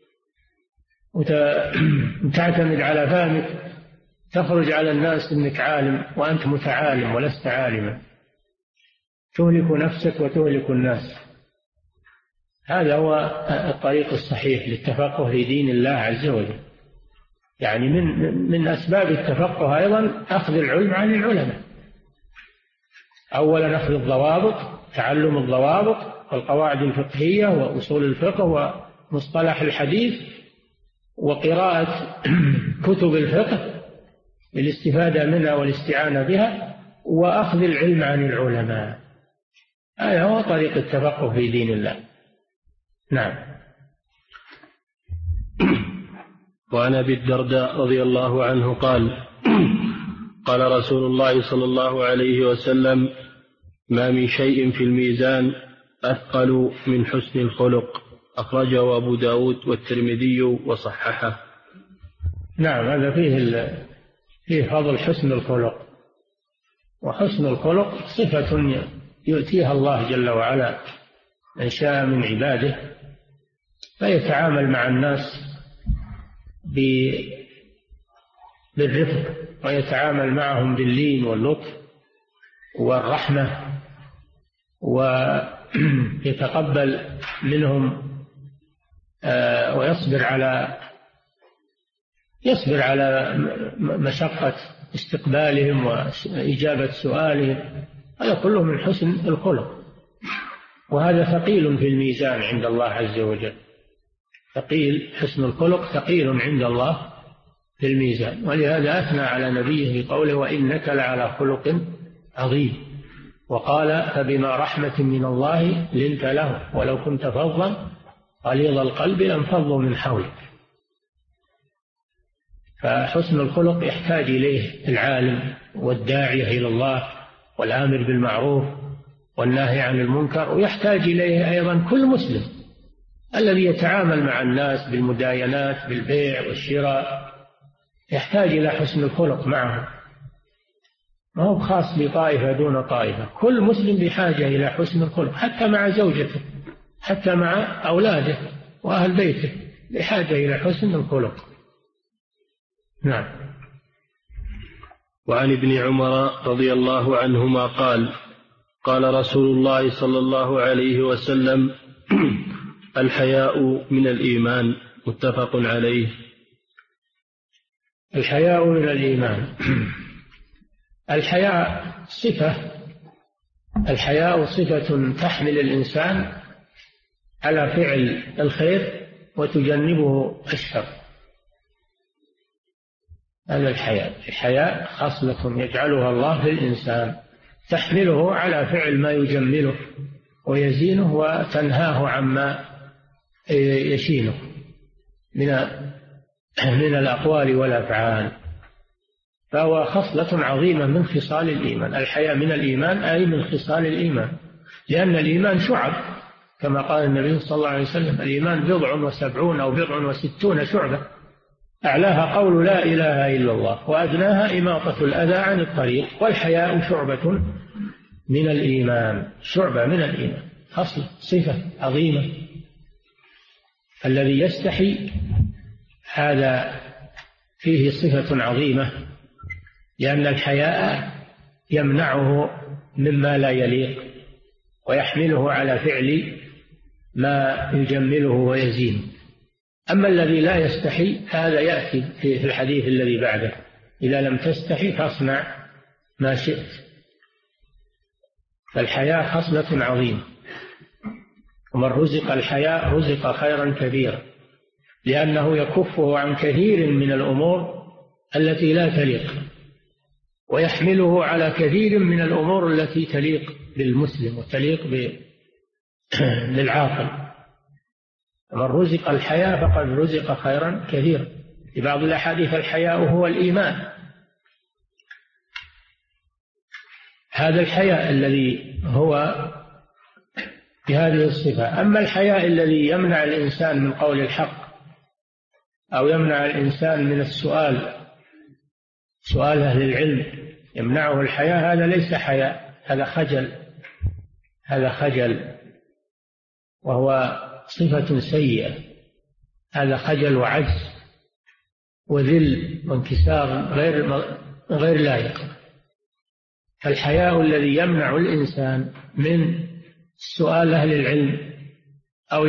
وتعتمد على فهمك، تخرج على الناس أنك عالم وأنت متعالم ولست عالما، تهلك نفسك وتهلك الناس. هذا هو الطريق الصحيح للتفقه في دين الله عز وجل. يعني من أسباب التفقه أيضا أخذ العلم عن العلماء. أولا أخذ الضوابط، تعلم الضوابط والقواعد الفقهية وأصول الفقه ومصطلح الحديث وقراءة كتب الفقه للاستفادة منها والاستعانة بها، وأخذ العلم عن العلماء. هذا هو طريق التفقه في دين الله. نعم. وعن أبي الدرداء رضي الله عنه قال قال رسول الله صلى الله عليه وسلم: ما من شيء في الميزان أثقل من حسن الخلق. أخرجه أبو داود والترمذي وصححه. نعم، هذا فيه فضل حسن الخلق. وحسن الخلق صفة يؤتيها الله جل وعلا من شاء من عباده، فيتعامل مع الناس بالرفق، ويتعامل معهم باللين واللطف والرحمة ويتقبل منهم ويصبر على مشقة استقبالهم وإجابة سؤالهم. هذا كله من حسن الخلق، وهذا ثقيل في الميزان عند الله عز وجل. حسن الخلق ثقيل عند الله في الميزان، ولهذا أثنى على نبيه بقوله وإنك لعلى خلق عظيم. وقال فبما رحمة من الله لنت له ولو كنت فظا غليظ القلب لانفضوا من حولك. فحسن الخلق يحتاج إليه العالم والداعية إلى الله والآمر بالمعروف والناهي عن المنكر، ويحتاج إليه أيضا كل مسلم الذي يتعامل مع الناس بالمداينات بالبيع والشراء، يحتاج إلى حسن الخلق معه، ما هو خاص بطائفة دون طائفة. كل مسلم بحاجة إلى حسن الخلق، حتى مع زوجته، حتى مع أولاده وأهل بيته بحاجة إلى حسن الخلق. نعم. وعن ابن عمر رضي الله عنهما قال قال رسول الله صلى الله عليه وسلم الحياء من الإيمان. متفق عليه. الحياء من الإيمان. الحياء صفة تحمل الإنسان على فعل الخير وتجنبه الشر. هذا الحياء خصلة يجعلها الله في الإنسان تحمله على فعل ما يجمله ويزينه وتنهاه عما يشينه من الأقوال والأفعال. فهو خصلة عظيمة من خصال الإيمان. الحياء من الإيمان أي من خصال الإيمان، لأن الإيمان شعب كما قال النبي صلى الله عليه وسلم الإيمان 70 أو 60 شعبة، أعلاها قول لا إله إلا الله وأدناها إماطة الأذى عن الطريق. والحياء شعبة من الإيمان، شعبة من الإيمان، خصلة صفة عظيمة. الذي يستحي هذا فيه صفة عظيمة، لأن الحياء يمنعه مما لا يليق ويحمله على فعل ما يجمله ويزينه. أما الذي لا يستحي هذا يأتي في الحديث الذي بعده إذا لم تستحي فاصنع ما شئت. فالحياء خصلة عظيمة، ومن رزق الحياء رزق خيرا كثيرا، لأنه يكفه عن كثير من الأمور التي لا تليق، ويحمله على كثير من الأمور التي تليق بالمسلم وتليق بالعاقل. من رزق الحياء فقد رزق خيرا كثيرا. في بعض الأحاديث الحياء هو الإيمان. هذا الحياء الذي هو بهذه الصفة. أما الحياء الذي يمنع الإنسان من قول الحق أو يمنع الإنسان من السؤال، سؤال أهل العلم يمنعه الحياء، هذا ليس حياء، هذا خجل وهو صفة سيئة. هذا خجل وعجز وذل وانكسار غير لائق. فالحياء الذي يمنع الإنسان من سؤال أهل العلم أو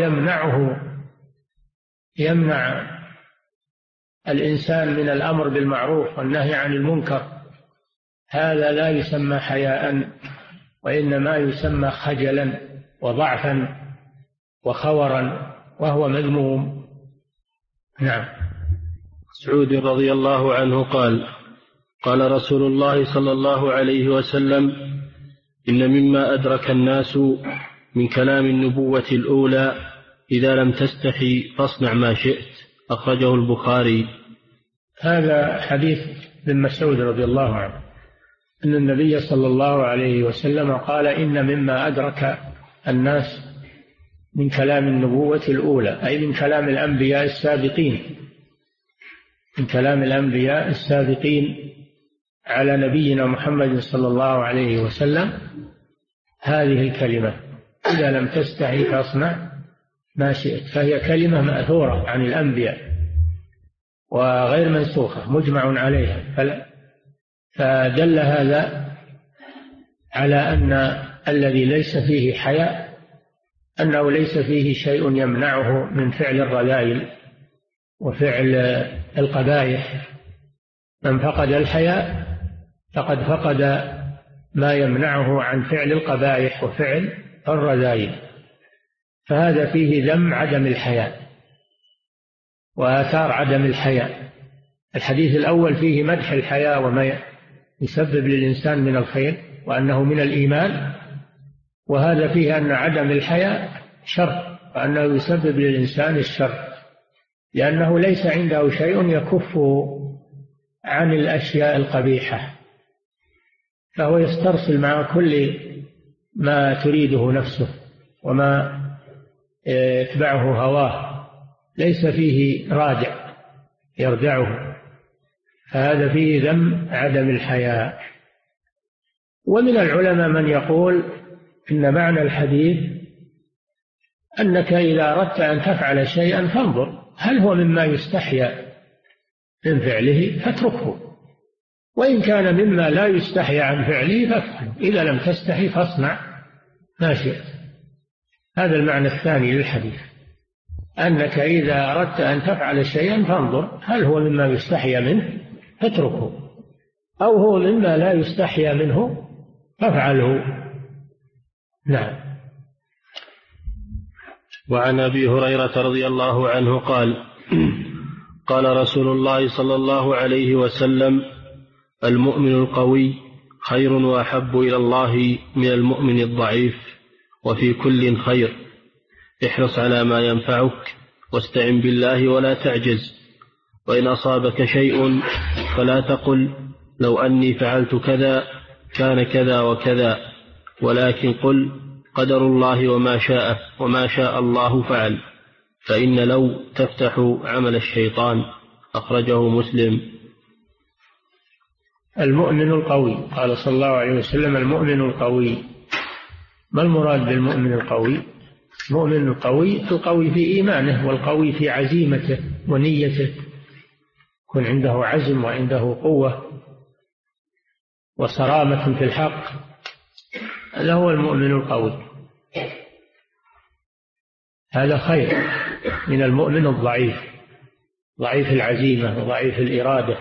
يمنع الإنسان من الأمر بالمعروف والنهي عن المنكر، هذا لا يسمى حياء، وإنما يسمى خجلا وضعفا وخورا، وهو مذموم. نعم. مسعود رضي الله عنه قال قال رسول الله صلى الله عليه وسلم إن مما أدرك الناس من كلام النبوة الأولى إذا لم تستحي فاصنع ما شئت. أخرجه البخاري. هذا حديث ابن مسعود رضي الله عنه أن النبي صلى الله عليه وسلم قال إن مما أدرك الناس من كلام النبوة الأولى، أي من كلام الأنبياء السابقين، من كلام الأنبياء السابقين على نبينا محمد صلى الله عليه وسلم هذه الكلمة إذا لم تستحي فاصنع ما شئت. فهي كلمة مأثورة عن الأنبياء وغير منسوخة مجمع عليها. فدل هذا على أن الذي ليس فيه حياء أنه ليس فيه شيء يمنعه من فعل الرذائل وفعل القبائح. من فقد الحياء فقد فقد ما يمنعه عن فعل القبائح وفعل الرذائل، فهذا فيه ذم عدم الحياء وآثار عدم الحياء. الحديث الأول فيه مدح الحياء وما يسبب للإنسان من الخير وأنه من الإيمان، وهذا فيه أن عدم الحياء شر وأنه يسبب للإنسان الشر، لأنه ليس عنده شيء يكفه عن الأشياء القبيحة، فهو يسترسل مع كل ما تريده نفسه وما يتبعه هواه، ليس فيه رادع يردعه، فهذا فيه ذم عدم الحياء. ومن العلماء من يقول إن معنى الحديث أنك إذا أردت أن تفعل شيئا فانظر هل هو مما يستحيا من فعله فاتركه، وإن كان مما لا يستحيا عن فعله فافعله، إذا لم تستحي فاصنع ما شئت. هذا المعنى الثاني للحديث، أنك إذا أردت أن تفعل شيئا فانظر هل هو مما يستحيا منه فاتركه، أو هو مما لا يستحيا منه فافعله. نعم. وعن أبي هريرة رضي الله عنه قال قال رسول الله صلى الله عليه وسلم: المؤمن القوي خير وأحب إلى الله من المؤمن الضعيف، وفي كل خير، احرص على ما ينفعك واستعن بالله ولا تعجز، وإن أصابك شيء فلا تقل لو أني فعلت كذا كان كذا وكذا، ولكن قل قدر الله وما شاء الله فعل، فإن لو تفتح عمل الشيطان. أخرجه مسلم. المؤمن القوي، قال صلى الله عليه وسلم: المؤمن القوي. ما المراد بالمؤمن القوي؟ المؤمن القوي في إيمانه، والقوي في عزيمته ونيته، يكون عنده عزم وعنده قوة وصرامة في الحق، هذا هو المؤمن القوي. هذا خير من المؤمن الضعيف، ضعيف العزيمة وضعيف الإرادة.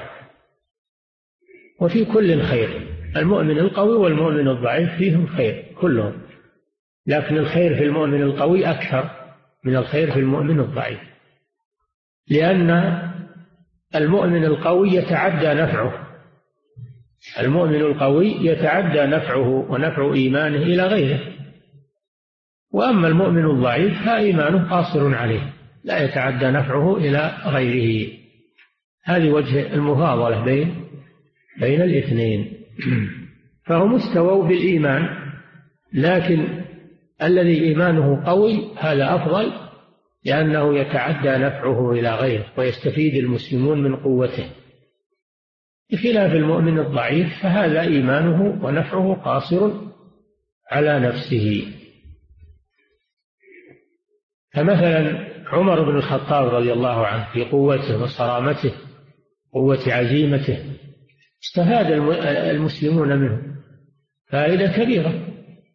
وفي كل خير، المؤمن القوي والمؤمن الضعيف فيهم خير كلهم، لكن الخير في المؤمن القوي أكثر من الخير في المؤمن الضعيف، لأن المؤمن القوي يتعدى نفعه، المؤمن القوي يتعدى نفعه ونفع إيمانه إلى غيره، وأما المؤمن الضعيف فإيمانه قاصر عليه، لا يتعدى نفعه إلى غيره. هذه وجه المفاضلة بين الاثنين. فهم استووا بالإيمان، لكن الذي إيمانه قوي هذا أفضل، لأنه يتعدى نفعه إلى غيره ويستفيد المسلمون من قوته، بخلاف المؤمن الضعيف فهذا إيمانه ونفعه قاصر على نفسه. فمثلا عمر بن الخطاب رضي الله عنه في قوته وصرامته، قوة عزيمته، استفاد المسلمون منه فائدة كبيرة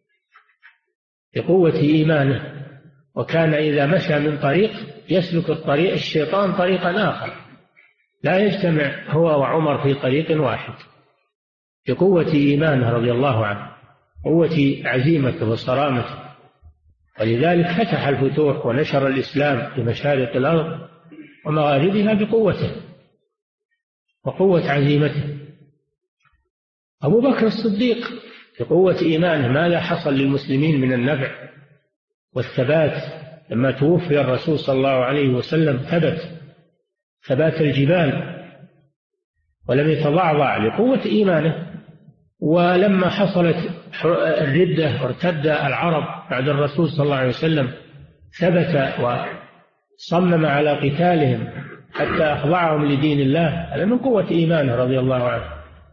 بقوة إيمانه، وكان إذا مشى من طريق يسلك الطريق الشيطان طريقا آخر، لا يجتمع هو وعمر في طريق واحد، بقوة إيمانه رضي الله عنه، قوة عزيمته وصرامته، ولذلك فتح الفتوح ونشر الإسلام في مشارق الأرض ومغاربها بقوته وقوة عزيمته. أبو بكر الصديق بقوة إيمانه ماذا حصل للمسلمين من النفع والثبات؟ لما توفي الرسول صلى الله عليه وسلم ثبات الجبال ولم يتضعضع لقوة إيمانه. ولما حصلت الردة وارتد العرب بعد الرسول صلى الله عليه وسلم ثبت وصمم على قتالهم حتى أخضعهم لدين الله، هذا من قوة إيمانه رضي الله عنه،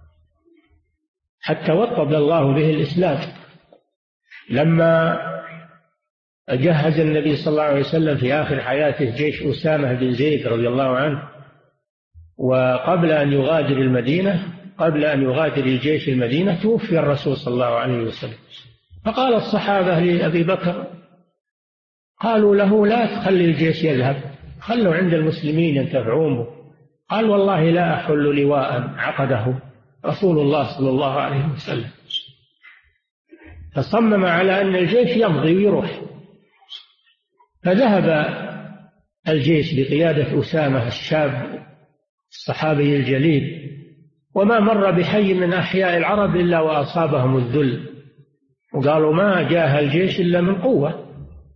حتى وطد الله به الإسلام. لما جهز النبي صلى الله عليه وسلم في آخر حياته جيش أسامة بن زيد رضي الله عنه، وقبل أن يغادر المدينة، قبل أن يغادر الجيش المدينة، توفي الرسول صلى الله عليه وسلم، فقال الصحابة لأبي بكر قالوا له لا تخلي الجيش يذهب، خلوا عند المسلمين ينتفعون به. قال والله لا أحل لواء عقده رسول الله صلى الله عليه وسلم. فصمم على أن الجيش يمضي ويروح. فذهب الجيش بقيادة أسامة الشاب الصحابي الجليل، وما مر بحي من أحياء العرب إلا وأصابهم الذل، وقالوا ما جاء الجيش إلا من قوة.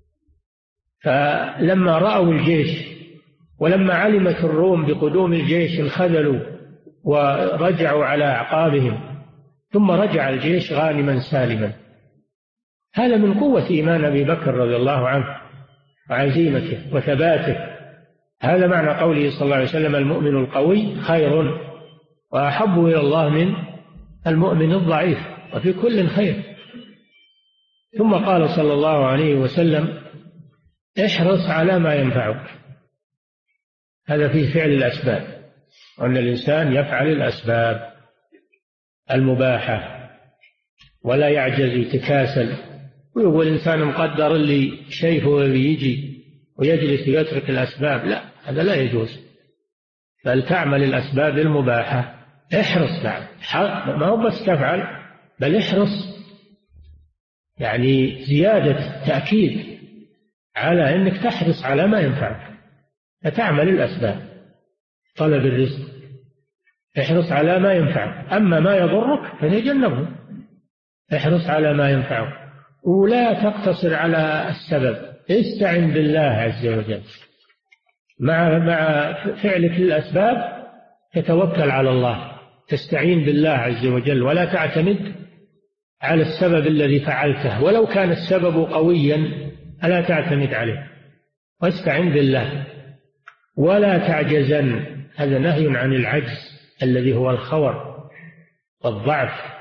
فلما رأوا الجيش ولما علمت الروم بقدوم الجيش انخذلوا ورجعوا على أعقابهم، ثم رجع الجيش غانما سالما. هذا من قوة إيمان أبي بكر رضي الله عنه وعزيمته وثباته. هذا معنى قوله صلى الله عليه وسلم المؤمن القوي خير وأحب إلى الله من المؤمن الضعيف، وفي كل خير. ثم قال صلى الله عليه وسلم احرص على ما ينفعك. هذا في فعل الأسباب، وأن الإنسان يفعل الأسباب المباحة ولا يعجز يتكاسل ويقول الإنسان مقدر اللي شايفه ويجي ويجلس ويترك الأسباب. لا، هذا لا يجوز، بل تعمل الأسباب المباحة. احرص، ما هو بس تفعل، بل احرص، يعني زيادة تأكيد على أنك تحرص على ما ينفعك، فتعمل الأسباب. طلب الرزق احرص على ما ينفعك، أما ما يضرك فتجنبه. احرص على ما ينفعك ولا تقتصر على السبب، استعن بالله عز وجل. مع فعلك للأسباب تتوكل على الله، تستعين بالله عز وجل، ولا تعتمد على السبب الذي فعلته ولو كان السبب قويا، ألا تعتمد عليه، واستعن بالله ولا تعجزن. هذا نهي عن العجز الذي هو الخور والضعف.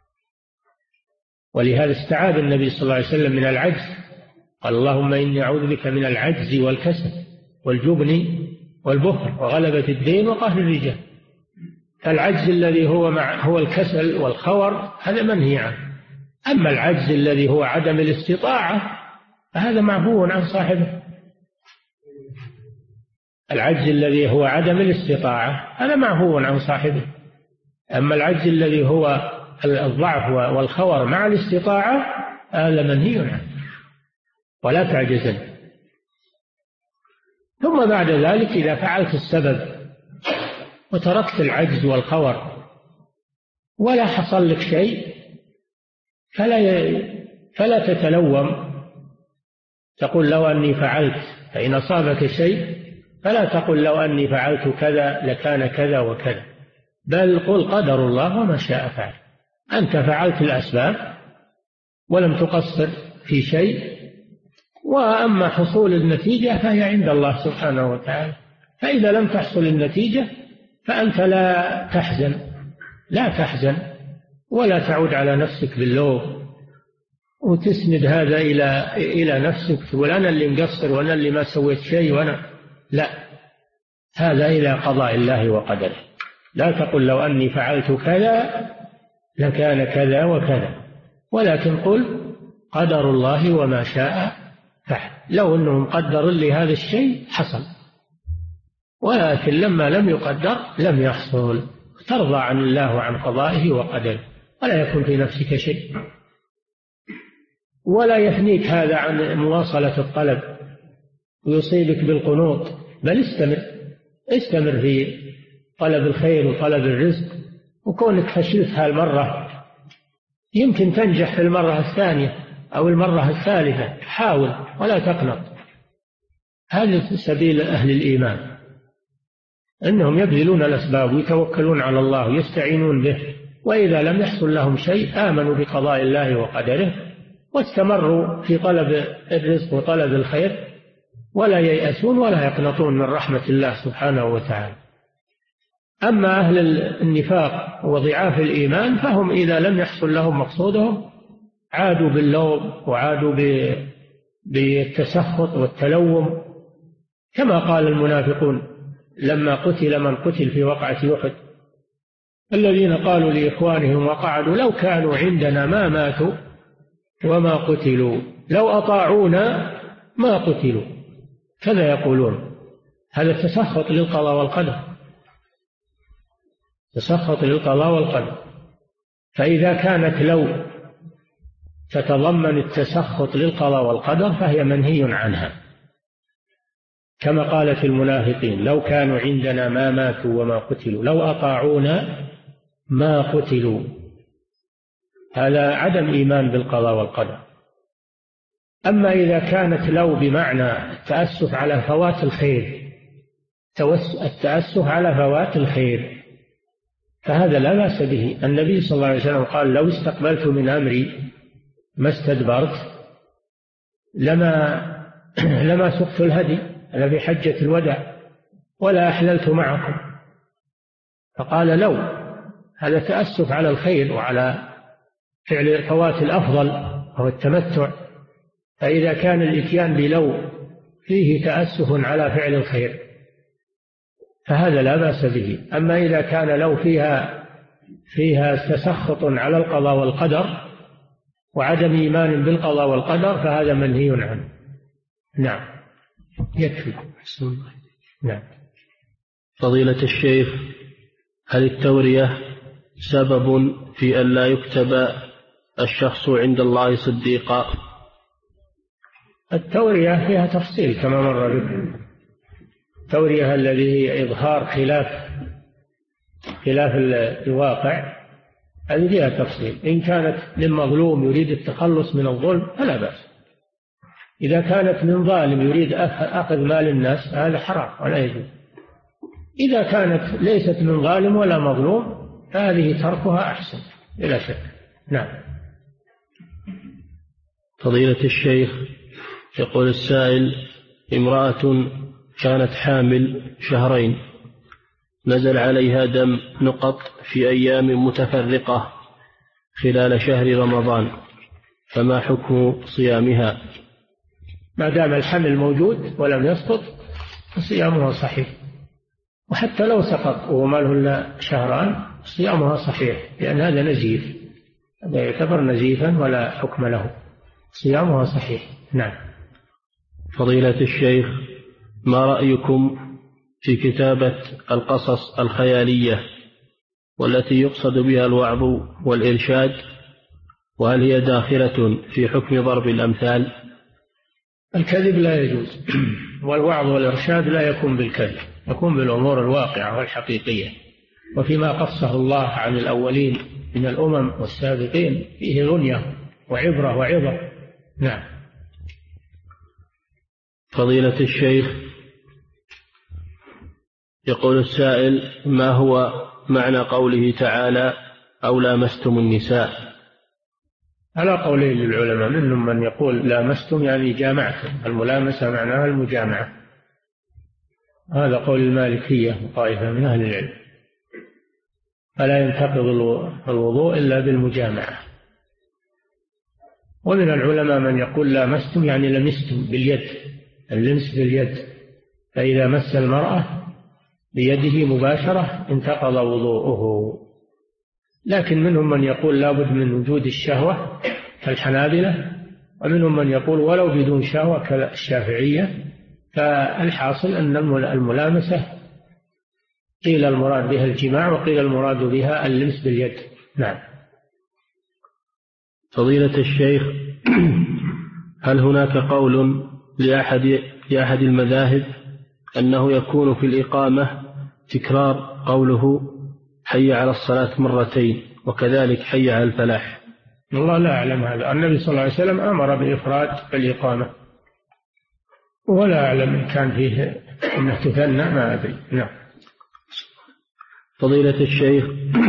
ولهذا استعاذ النبي صلى الله عليه وسلم من العجز، قال اللهم إني أعوذ بك من العجز والكسل والجبن والبخل وغلبة الدين وقهر الرجال. فالعجز الذي هو الكسل والخور هذا منهي عنه. أما العجز الذي هو عدم الاستطاعة فهذا معفو عن صاحبه. العجز الذي هو عدم الاستطاعة هذا معفو عن صاحبه. أما العجز الذي هو الضعف والخور مع الاستطاعة هذا منهي عنه، ولا تعجزن. ثم بعد ذلك إذا فعلت السبب وتركت العجز والخور ولا حصل لك شيء فلا تتلوم تقول لو أني فعلت. فإن أصابك شيء فلا تقل لو أني فعلت كذا لكان كذا وكذا، بل قل قدر الله وما شاء فعل. أنت فعلت الأسباب ولم تقصر في شيء، وأما حصول النتيجة فهي عند الله سبحانه وتعالى. فإذا لم تحصل النتيجة فأنت لا تحزن ولا تعود على نفسك باللوم وتسند هذا إلى نفسك تقول أنا اللي مقصر وأنا اللي ما سويت شيء لا، هذا إلى قضاء الله وقدره. لا تقل لو أني فعلت كذا لكان كذا وكذا، ولكن قل قدر الله وما شاء فعل. لو أنه مقدر لي هذا الشيء حصل، ولكن لما لم يقدر لم يحصل. ترضى عن الله وعن قضائه وقدره، ولا يكون في نفسك شيء، ولا يثنيك هذا عن مواصلة الطلب ويصيبك بالقنوط، بل استمر في طلب الخير وطلب الرزق. وكونك فشلت هالمرة يمكن تنجح في المرة الثانية أو المرة الثالثة، حاول ولا تقنط. هذا سبيل أهل الإيمان، أنهم يبذلون الأسباب ويتوكلون على الله ويستعينون به، وإذا لم يحصل لهم شيء آمنوا بقضاء الله وقدره واستمروا في طلب الرزق وطلب الخير، ولا ييأسون ولا يقنطون من رحمة الله سبحانه وتعالى. أما أهل النفاق وضعاف الإيمان فهم إذا لم يحصل لهم مقصودهم عادوا باللوم وعادوا بالتسخط والتلوم، كما قال المنافقون لما قتل من قتل في وقعة أحد الذين قالوا لإخوانهم وقعدوا لو كانوا عندنا ما ماتوا وما قتلوا، لو أطاعونا ما قتلوا، كذا يقولون. هذا تسخط للقضاء والقدر، تسخط للقضاء والقدر. فإذا كانت لو تتضمن التسخط للقضاء والقدر فهي منهي عنها، كما قالت المنافقين: لو كانوا عندنا ما ماتوا وما قتلوا، لو أطاعونا ما قتلوا. هذا عدم إيمان بالقضاء والقدر. أما إذا كانت لو بمعنى التأسف على فوات الخير، التأسف على فوات الخير، فهذا لا بأس به. النبي صلى الله عليه وسلم قال: لو استقبلت من أمري ما استدبرت لما سقت الهدي، أنا في حجة الوداع، ولا أحللت معكم. فقال لو، هذا تأسف على الخير وعلى فعل فوات الأفضل وهو التمتع. فإذا كان الإتيان بلو فيه تأسف على فعل الخير فهذا لا بأس به. أما إذا كان لو فيها تسخط على القضاء والقدر وعدم إيمان بالقضاء والقدر فهذا منهي عنه. نعم، يكفي. نعم. فضيلة الشيخ، هل التورية سبب في أن لا يكتب الشخص عند الله صديقا؟ التورية فيها تفصيل كما مر بكم. التورية الذي هي إظهار خلاف الواقع، هذه فيها تفصيل. إن كانت للمظلوم يريد التخلص من الظلم فلا بأس. إذا كانت من ظالم يريد أخذ مال الناس هذا حرام ولا يجوز. إذا كانت ليست من ظالم ولا مظلوم فهذه تركها أحسن بلا شك. نعم. فضيلة الشيخ، يقول السائل: امرأة كانت حامل 2 شهر، نزل عليها دم نقط في أيام متفرقة خلال شهر رمضان، فما حكم صيامها؟ ما دام الحمل موجود ولم يسقط فصيامها صحيح، وحتى لو سقط وما له إلا 2 شهر صيامها صحيح، لأن هذا نزيف، هذا يعتبر نزيفا ولا حكم له، صيامها صحيح. نعم. فضيلة الشيخ، ما رأيكم في كتابة القصص الخيالية والتي يقصد بها الوعظ والإرشاد، وهل هي داخلة في حكم ضرب الأمثال؟ الكذب لا يجوز، والوعظ والإرشاد لا يكون بالكذب، يكون بالأمور الواقعة والحقيقية. وفيما قصه الله عن الأولين من الأمم والسابقين فيه غنية وعبرة وعظة. نعم. فضيلة الشيخ، يقول السائل: ما هو معنى قوله تعالى: أو لامستم النساء؟ على قولين للعلماء، منهم من يقول لامستم يعني جامعتم، الملامسة معناها المجامعة، هذا قول المالكية وطائفة من أهل العلم، فلا ينتقض الوضوء إلا بالمجامعة. ومن العلماء من يقول لامستم يعني لمستم باليد، اللمس باليد، فإذا مس المرأة بيده مباشرة انتقض وضوءه. لكن منهم من يقول لابد من وجود الشهوة كالحنابلة، ومنهم من يقول ولو بدون شهوة كالشافعية. فالحاصل أن الملامسة قيل المراد بها الجماع وقيل المراد بها اللمس باليد. نعم. فضيلة الشيخ، هل هناك قول لأحد المذاهب أنه يكون في الإقامة تكرار قوله حي على الصلاة مرتين وكذلك حي على الفلاح؟ والله لا أعلم هذا. النبي صلى الله عليه وسلم أمر بإفراد الإقامة، ولا أعلم إن كان فيه أنه تثنى، ما أدري. نعم. فضيلة الشيخ،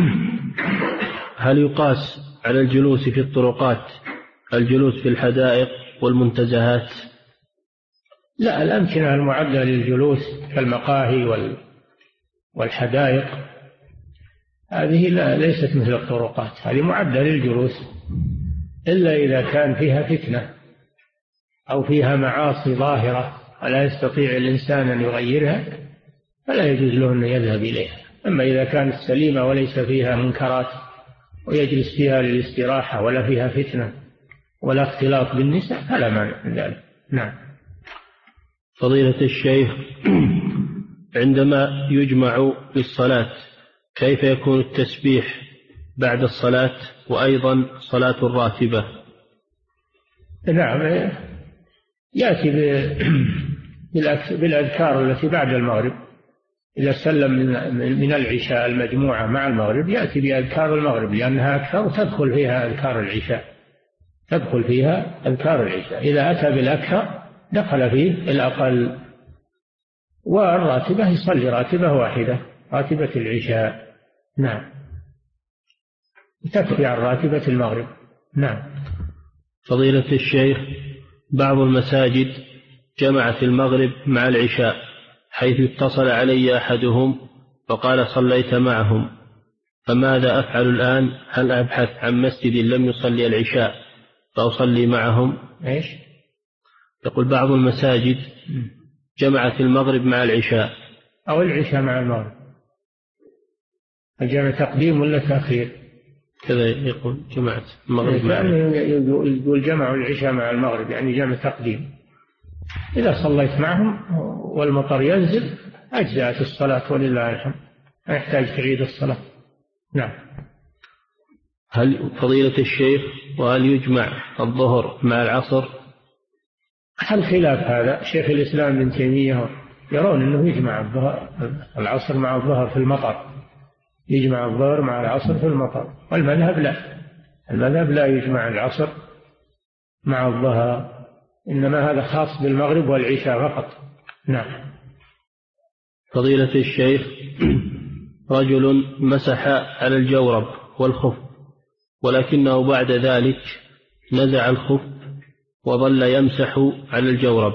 هل يقاس على الجلوس في الطرقات الجلوس في الحدائق والمنتزهات؟ لا، الأمكنة المعدة للجلوس كالمقاهي والحدائق هذه ليست مثل الطرقات، هذه معدة للجلوس، إلا إذا كان فيها فتنة أو فيها معاصي ظاهرة ولا يستطيع الإنسان أن يغيرها فلا يجوز له أن يذهب إليها. أما إذا كانت سليمة وليس فيها منكرات ويجلس فيها للاستراحة ولا فيها فتنة ولا اختلاط بالنساء فلا مانع من ذلك. نعم. فضيلة الشيخ، عندما يجمع للصلاة كيف يكون التسبيح بعد الصلاة وأيضا صلاة الراتبة؟ نعم، يأتي بالأذكار التي بعد المغرب. إذا سلم من العشاء المجموعة مع المغرب يأتي بأذكار المغرب لأنها أكثر تدخل فيها أذكار العشاء. إذا أتى بالأكثر دخل فيه الأقل. والراتبة يصلي راتبة واحدة، راتبة العشاء. نعم، تكفي عن راتبة المغرب. نعم. فضيلة الشيخ، بعض المساجد جمعت المغرب مع العشاء، حيث اتصل علي أحدهم وقال صليت معهم، فماذا أفعل الآن؟ هل أبحث عن مسجد لم يصلي العشاء فأصلي معهم؟ إيش؟ يقول بعض المساجد جمعت المغرب مع العشاء أو العشاء مع المغرب، الجمع تقديم ولا تأخير؟ كذا يقول جمعت المغرب مع يقول جمعوا العشاء مع المغرب يعني جمع تقديم. إذا صليت معهم والمطر ينزل أجزأت الصلاة ولله الحمد، ما يحتاج تعيد الصلاة. نعم. هل فضيلة الشيخ وهل يجمع الظهر مع العصر؟ هل خلاف هذا؟ شيخ الإسلام ابن تيمية يرون أنه يجمع العصر مع الظهر في المطر، يجمع الظهر مع العصر في المطر، والمذهب لا، المذهب لا يجمع العصر مع الظهر، إنما هذا خاص بالمغرب والعشاء فقط. نعم. فضيلة الشيخ، رجل مسح على الجورب والخف ولكنه بعد ذلك نزع الخف وظل يمسح على الجورب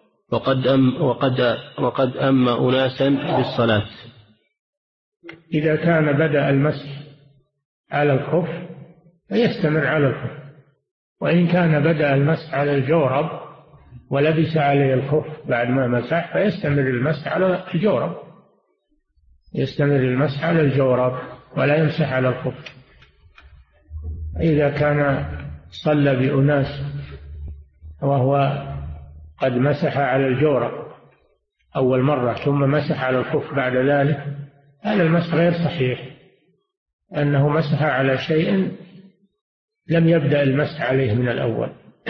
وقد أم أناسا بالصلاة. إذا كان بدأ المسح على الخف فيستمر على الخف، وإن كان بدأ المسح على الجورب ولبس عليه الخف بعد ما مسح فيستمر المسح على الجورب، يستمر المسح على الجورب ولا يمسح على الخف. إذا كان صلى بأناس وهو قد مسح على الجورب أول مرة ثم مسح على الخف بعد ذلك، هذا المسح غير صحيح، أنه مسح على شيء لم يبدأ المسح عليه من الأول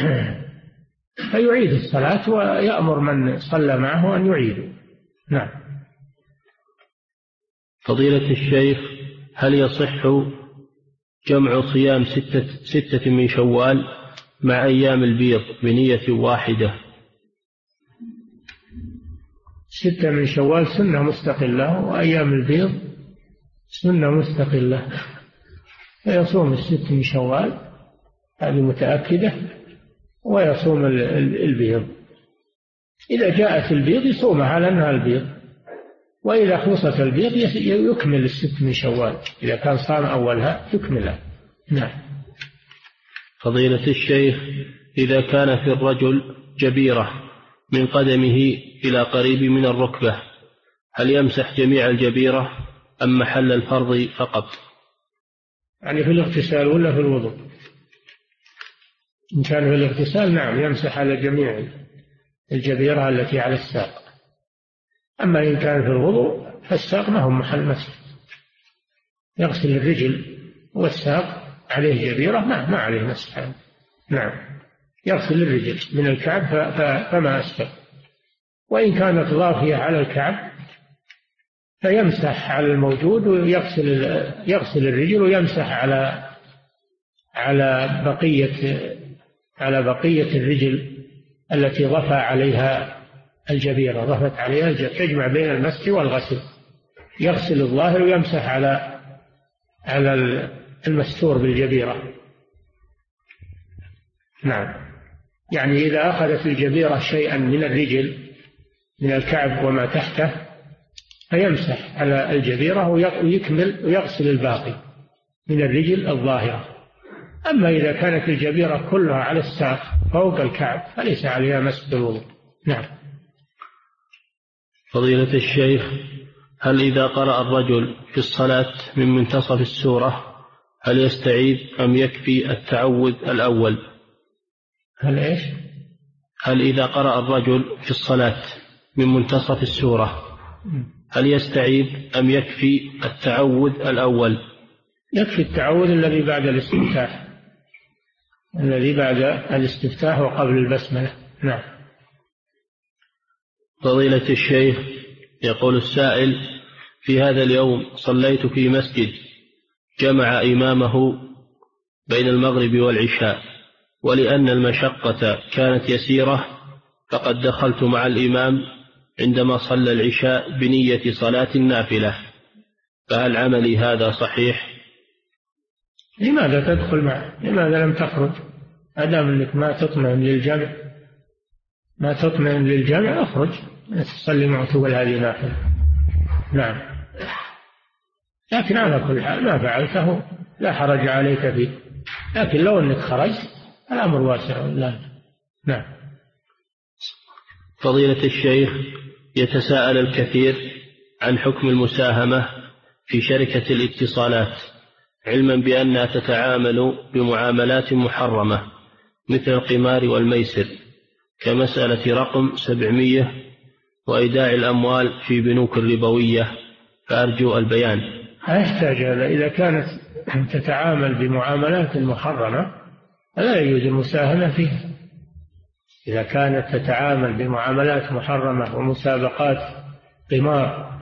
فيعيد الصلاة ويأمر من صلى معه أن يعيده. نعم. فضيلة الشيخ، هل يصح جمع صيام ستة من شوال مع أيام البيض بنية واحدة؟ 6 من شوال سنة مستقلة، وأيام البيض سنة مستقلة، فيصوم 6 من شوال هذه متأكدة، ويصوم البيض. إذا جاءت البيض يصومها على أنها البيض، وإذا خلصت البيض يكمل 6 من شوال، إذا كان صام أولها يكملها. نعم. فضيلة الشيخ، إذا كان في الرجل جبيرة من قدمه إلى قريب من الركبة، هل يمسح جميع الجبيرة أم محل الفرض فقط؟ يعني في الاغتسال ولا في الوضوء؟ إن كان في الاغتسال نعم يمسح على جميع الجبيرة التي على الساق، أما إن كان في الوضوء فالساق ما هو محل مسح، يغسل الرجل والساق عليه جبيرة ما عليه مسح. نعم، يغسل الرجل من الكعب فما أسفل، وإن كانت ضافية على الكعب فيمسح على الموجود ويغسل الرجل ويمسح على بقية الرجل التي ضفى عليها الجبيرة، ضفت عليها تجمع بين المسح والغسل، يغسل الظاهر ويمسح على المستور بالجبيرة. نعم، يعني إذا أخذت الجبيرة شيئا من الرجل من الكعب وما تحته فيمسح على الجبيرة ويكمل ويغسل الباقي من الرجل الظاهرة. أما إذا كانت الجبيرة كلها على الساق فوق الكعب فليس عليها مسح بالوضوء. نعم. فضيلة الشيخ، هل إذا قرأ الرجل في الصلاة من منتصف السورة هل يستعيذ أم يكفي التعوذ الأول؟ هل إيش؟ هل إذا قرأ الرجل في الصلاة من منتصف السورة هل يستعيذ أم يكفي التعوذ الأول؟ يكفي التعوذ الذي بعد الاستفتاح، الذي بعد الاستفتاح وقبل البسملة. نعم. فضيلة الشيخ، يقول السائل: في هذا اليوم صليت في مسجد جمع إمامه بين المغرب والعشاء، ولأن المشقة كانت يسيرة فقد دخلت مع الإمام عندما صلى العشاء بنية صلاة النافلة، فهل عملي هذا صحيح؟ لماذا تدخل معه؟ لماذا لم تخرج؟ أدام أنك ما تطمئن للجمع أخرج تصلي معه تقول هذه نافلة. نعم. لكن على كل حال ما فعلته لا حرج عليك فيه، لكن لو أنك خرجت الأمر واسع. لا. نعم. فضيلة الشيخ، يتساءل الكثير عن حكم المساهمة في شركة الاتصالات، علما بأنها تتعامل بمعاملات محرمة مثل القمار والميسر، كمسألة رقم 700 وإيداع الأموال في بنوك الربوية، فأرجو البيان. يحتاج هذا. إذا كانت تتعامل بمعاملات محرمة لا يجوز المساهمة فيها. إذا كانت تتعامل بمعاملات محرمة ومسابقات قمار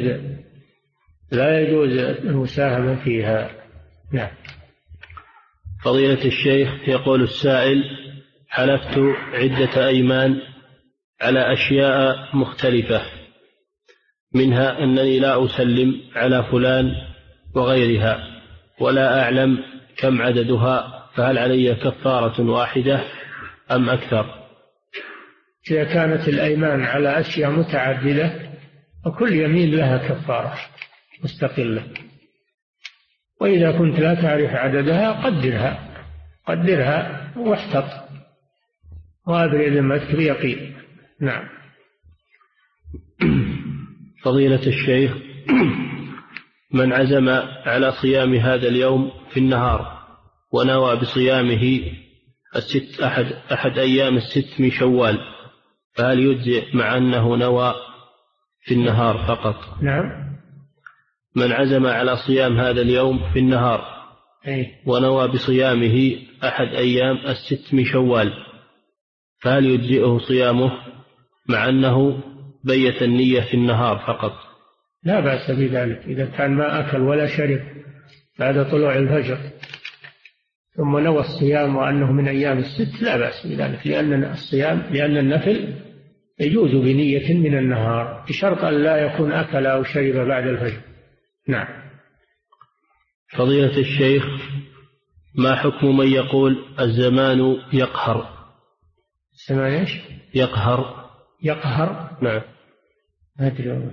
لا يجوز المساهمة فيها. نعم. فضيلة الشيخ، يقول السائل: حلفت عدة أيمان على أشياء مختلفة، منها أنني لا أسلم على فلان وغيرها ولا أعلم كم عددها، فهل علي كفارة واحدة أم أكثر؟ إذا كانت الأيمان على أشياء متعددة وكل يمين لها كفارة مستقلة، وإذا كنت لا تعرف عددها قدرها واحتط وأبرئ ذمتك بيقين. نعم. فضيلة الشيخ، من عزم على صيام هذا اليوم في النهار ونوى بصيامه أحد أيام الست من شوال، فهل يجزئ مع أنه نوى في النهار فقط؟ نعم. من عزم على صيام هذا اليوم في النهار ونوى بصيامه أحد أيام الست من شوال، فهل يجزئه صيامه مع أنه بيت النية في النهار فقط؟ لا بأس بذلك. إذا كان ما أكل ولا شرب بعد طلوع الفجر ثم نوى الصيام وأنه من أيام الست لا بأس بذلك، لأن النفل يجوز بنية من النهار بشرط أن لا يكون أكل أو شرب بعد الفجر. نعم. فضيلة الشيخ، ما حكم من يقول الزمان يقهر؟ الزمان إيش؟ يقهر. نعم. ما أدري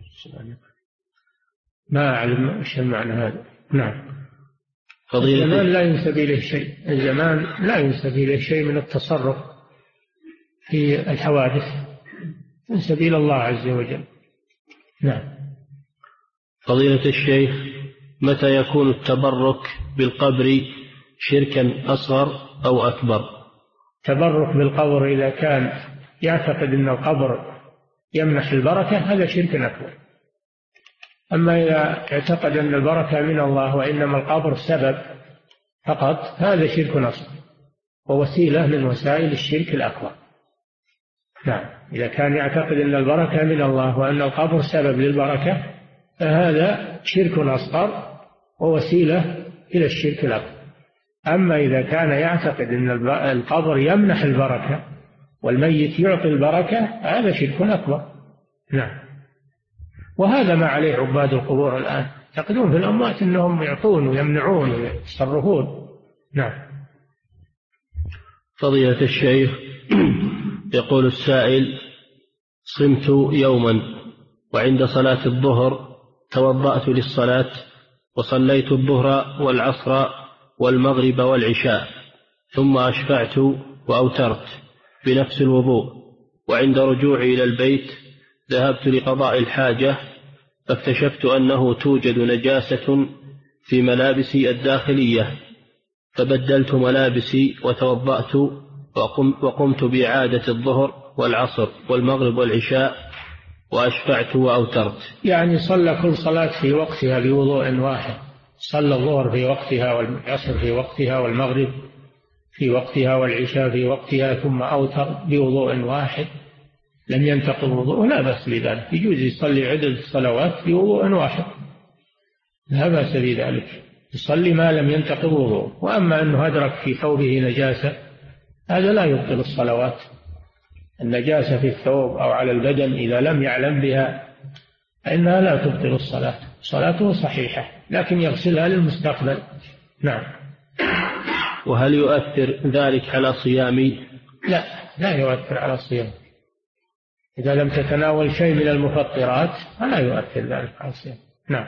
ما أعلم إيش المعنى هذا. نعم. الزمان لا ينسب إليه شيء، الزمان لا ينسب إليه شيء من التصرف في الحوادث، ينسب إلى الله عز وجل. نعم. فضيلة الشيخ، متى يكون التبرك بالقبر شركا أصغر أو أكبر؟ تبرك بالقبر إذا كان يعتقد أن القبر يمنح البركة هذا شرك أكبر. أما إذا اعتقد أن البركة من الله وإنما القبر سبب فقط هذا شرك أصغر ووسيلة من وسائل الشرك الأكبر. نعم. إذا كان يعتقد أن البركة من الله وأن القبر سبب للبركة فهذا شرك أصغر ووسيلة إلى الشرك الأكبر. أما إذا كان يعتقد أن القبر يمنح البركة والميت يعطي البركة هذا شرك أكبر. نعم. وهذا ما عليه عباد القبور الآن، يعتقدون في الأموات أنهم يعطون ويمنعون ويتصرفون. نعم. فضيلة الشيخ، يقول السائل: صمت يوما وعند صلاة الظهر توضأت للصلاة وصليت الظهر والعصر والمغرب والعشاء، ثم أشفعت وأوترت بنفس الوضوء، وعند رجوعي إلى البيت ذهبت لقضاء الحاجة فاكتشفت أنه توجد نجاسة في ملابسي الداخلية، فبدلت ملابسي وتوضأت وقمت بإعادة الظهر والعصر والمغرب والعشاء وأشفعت وأوترت. يعني صلى كل صلاة في وقتها بوضوء واحد، صلى الظهر في وقتها والعصر في وقتها والمغرب في وقتها والعشاء في وقتها، ثم أوتر بوضوء واحد لم ينتقض وضوءه، لا بأس بذلك، يجوز يصلي عدد الصلوات بوضوء واحد، لا بأس بذلك، يصلي ما لم ينتقض وضوءه. وأما أنه أدرك في ثوبه نجاسة هذا لا يبطل الصلوات. النجاسة في الثوب أو على البدن إذا لم يعلم بها فإنها لا تبطل الصلاة، صلاته صحيحة، لكن يغسلها للمستقبل. نعم. وهل يؤثر ذلك على صيامي؟ لا يؤثر على الصيام، إذا لم تتناول شيء من المفطرات فلا يؤثر ذلك على الصيام. نعم.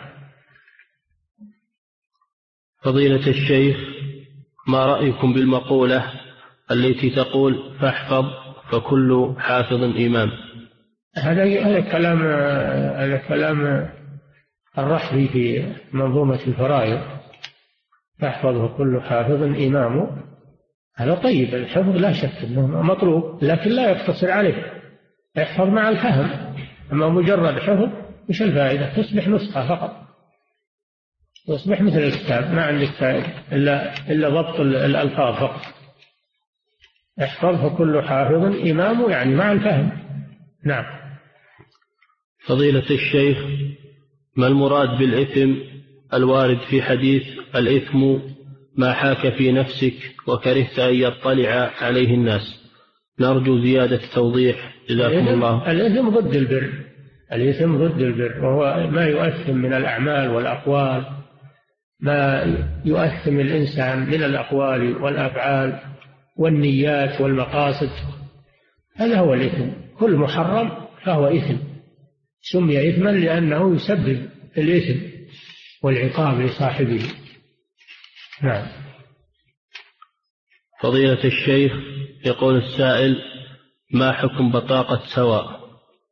فضيلة الشيخ، ما رأيكم بالمقولة التي تقول فاحفظ فكل حافظ إمام؟ هذا كلام الرحبي في منظومة الفرائض، فاحفظ فكل حافظ إمام. هذا طيب، الحفظ لا شك أنه مطلوب، لكن لا يقتصر عليه، يحفظ مع الفهم. أما مجرد حفظ مش الفائدة؟ تصبح نسخة فقط، تصبح مثل الكتاب، ما عندك فائدة إلا ضبط الألفاظ فقط. احفظ فكل حافظ إمام، يعني مع الفهم. نعم. فضيلة الشيخ، ما المراد بالإثم الوارد في حديث الإثم ما حاك في نفسك وكرهت أن يطلع عليه الناس؟ نرجو زيادة توضيح جزاكم الله. الإثم ضد البر، الإثم ضد البر، وهو ما يؤثم من الأعمال والأقوال، ما يؤثم الإنسان من الأقوال والأفعال والنيات والمقاصد، هذا هو الإثم. كل محرم فهو إثم، سمي إثما لأنه يسبب الإثم والعقاب لصاحبه. نعم. فضيلة الشيخ، يقول السائل: ما حكم بطاقة سواء؟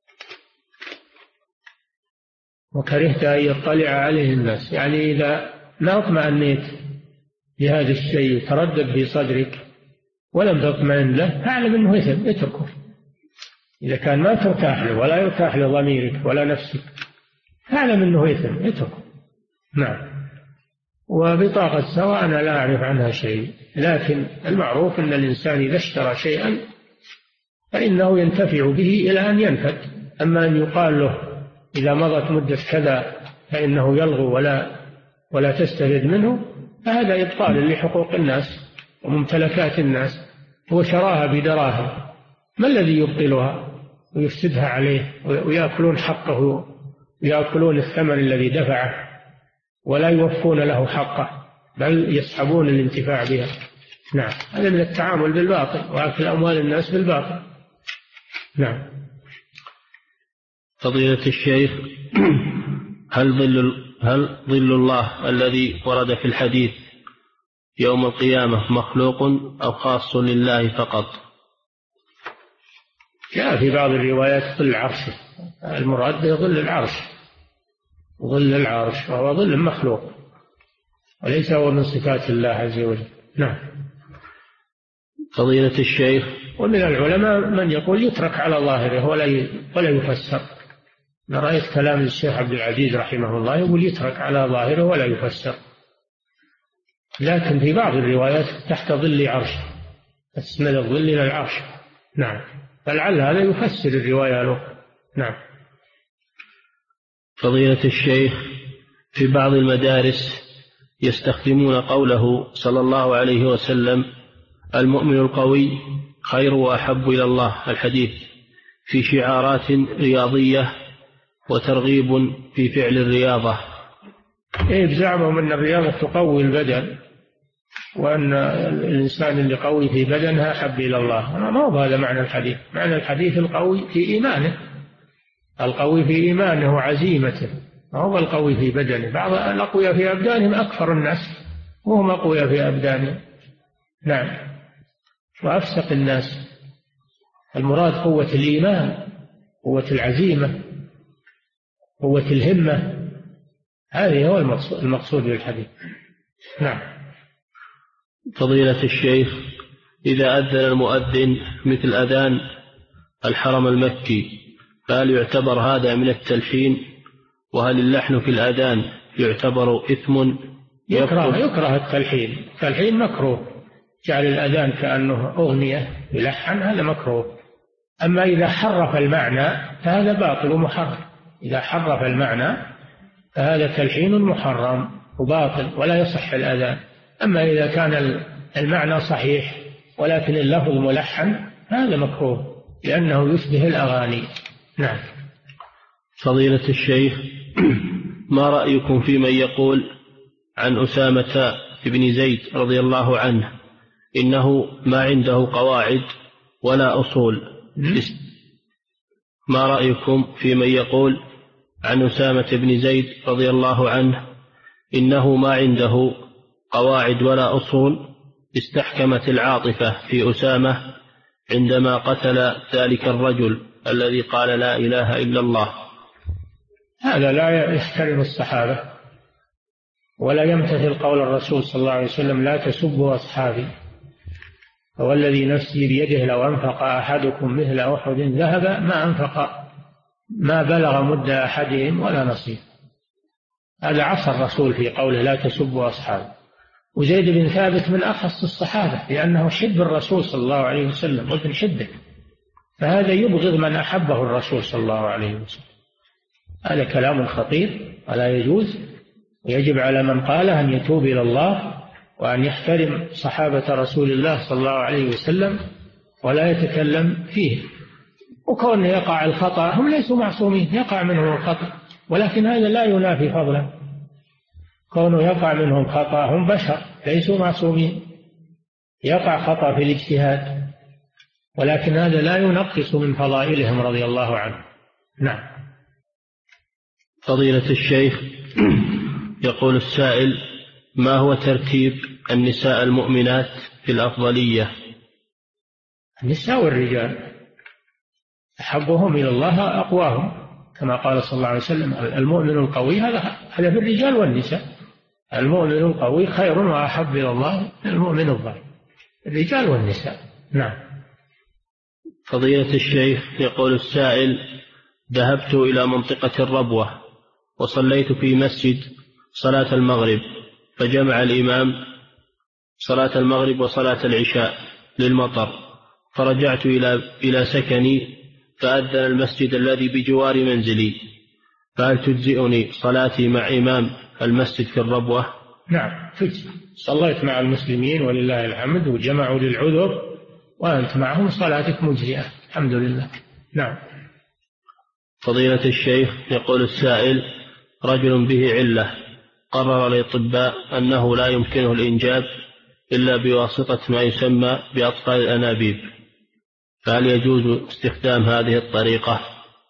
وكرهت أن يطلع عليه الناس، يعني إذا ما اطمأنيت لهذا الشيء تردد في صدرك ولم تطمئن له فاعلم أنه إثم، اتركه. إذا كان ما ترتاح له ولا يرتاح لضميرك ولا نفسك فاعلم أنه إثم، اتركه. نعم. وبطاقة سواء أنا لا أعرف عنها شيء، لكن المعروف أن الإنسان إذا اشترى شيئا فإنه ينتفع به إلى أن ينفد. أما أن يقال له إذا مضت مدة كذا فإنه يلغو ولا تستفيد منه، فهذا إبطال لحقوق الناس وممتلكات الناس. هو شراها بدراهم، ما الذي يبطلها ويفسدها عليه ويأكلون حقه، ويأكلون الثمن الذي دفعه ولا يوفون له حقه، بل يسحبون الانتفاع بها. نعم. هذا من التعامل بالباطل وأكل أموال الناس بالباطل. نعم. فضيلة الشيخ، هل ظل الله الذي ورد في الحديث يوم القيامة مخلوق أو خاص لله فقط؟ جاء في بعض الروايات ظل عرشه، المراد به ظل العرش، ظل العرش وهو ظل مخلوق وليس هو من صفات الله عز وجل. نعم. فضيلة الشيخ، ومن العلماء من يقول يترك على ظاهره ولا يفسر. أنا رأيت كلام الشيخ عبد العزيز رحمه الله يقول يترك على ظاهره ولا يفسر، لكن في بعض الروايات تحت ظل عرش، تسمى الظل إلى العرش. نعم. فلعل هذا يفسر الرواية له. نعم. فضيلة الشيخ، في بعض المدارس يستخدمون قوله صلى الله عليه وسلم: المؤمن القوي خير وأحب إلى الله، الحديث، في شعارات رياضية وترغيب في فعل الرياضة. بزعمهم أن الرياضة تقوي البدن، وأن الإنسان اللي قوي في بدنها أحب إلى الله. ما هو هذا معنى الحديث. معنى الحديث القوي في إيمانه، القوي في إيمانه وعزيمته، ما هو القوي في بدنه. بعض الأقوياء في أبدانهم أكثر الناس وهم أقوياء في أبدانهم. نعم. وأفسق الناس. المراد قوة الإيمان، قوة العزيمة، قوة الهمة، هذه هو المقصود بالحديث. نعم. فضيلة الشيخ، إذا أذن المؤذن مثل أذان الحرم المكي فهل يعتبر هذا من التلحين؟ وهل اللحن في الأذان يعتبر إثم؟ يكره التلحين. التلحين مكروه، جعل الأذان كأنه أغنية يلحن، هذا مكروه. أما إذا حرف المعنى فهذا باطل ومحرم. إذا حرف المعنى فهذا تلحين محرم وباطل ولا يصح الأذان. أما إذا كان المعنى صحيح ولكن اللفظ ملحن هذا مكروه لأنه يشبه الأغاني. نعم. فضيلة الشيخ، ما رأيكم في من يقول عن أسامة بن زيد رضي الله عنه إنه ما عنده قواعد ولا أصول؟ ما رأيكم في من يقول عن أسامة بن زيد رضي الله عنه إنه ما عنده قواعد ولا أصول، استحكمت العاطفة في أسامة عندما قتل ذلك الرجل الذي قال لا إله إلا الله؟ هذا لا يحترم الصحابة ولا يمتثل قول الرسول صلى الله عليه وسلم لا تسبوا أصحابي، والذي نفسي بيده لو أنفق أحدكم مثل أحد ذهب ما بلغ مد أحدهم ولا نصيب. هذا عصى الرسول في قوله لا تسبوا أصحابي. وزيد بن ثابت من أخص الصحابة لأنه حب الرسول صلى الله عليه وسلم وابن حبه، فهذا يبغض من أحبه الرسول صلى الله عليه وسلم. هذا كلام خطير ولا يجوز، ويجب على من قاله أن يتوب إلى الله وأن يحترم صحابة رسول الله صلى الله عليه وسلم ولا يتكلم فيه. وكون يقع الخطأ، هم ليسوا معصومين، يقع منهم الخطأ، ولكن هذا لا ينافي فضله. كونه يقع منهم خطأ، هم بشر ليسوا معصومين، يقع خطأ في الاجتهاد، ولكن هذا لا ينقص من فضائلهم رضي الله عنهم. نعم. فضيلة الشيخ، يقول السائل: ما هو ترتيب النساء المؤمنات في الأفضلية؟ النساء والرجال أحبهم إلى الله أقواهم، كما قال صلى الله عليه وسلم المؤمن القوي، هذا في الرجال والنساء. المؤمن القوي خير وأحب إلى الله من المؤمن الضعيف، الرجال والنساء. نعم. فضيلة الشيخ، يقول السائل: ذهبت إلى منطقة الربوة وصليت في مسجد صلاة المغرب، فجمع الإمام صلاة المغرب وصلاة العشاء للمطر، فرجعت إلى سكني فأذن المسجد الذي بجوار منزلي، فهل تجزئني صلاتي مع إمام المسجد في الربوة؟ نعم تجزئ. صليت مع المسلمين ولله الحمد وجمعوا للعذر وأنت معهم، صلاتك مجزئة الحمد لله. نعم. فضيلة الشيخ، يقول السائل: رجل به علة قرر الأطباء أنه لا يمكنه الإنجاب إلا بواسطة ما يسمى بأطفال الأنابيب، فهل يجوز استخدام هذه الطريقة؟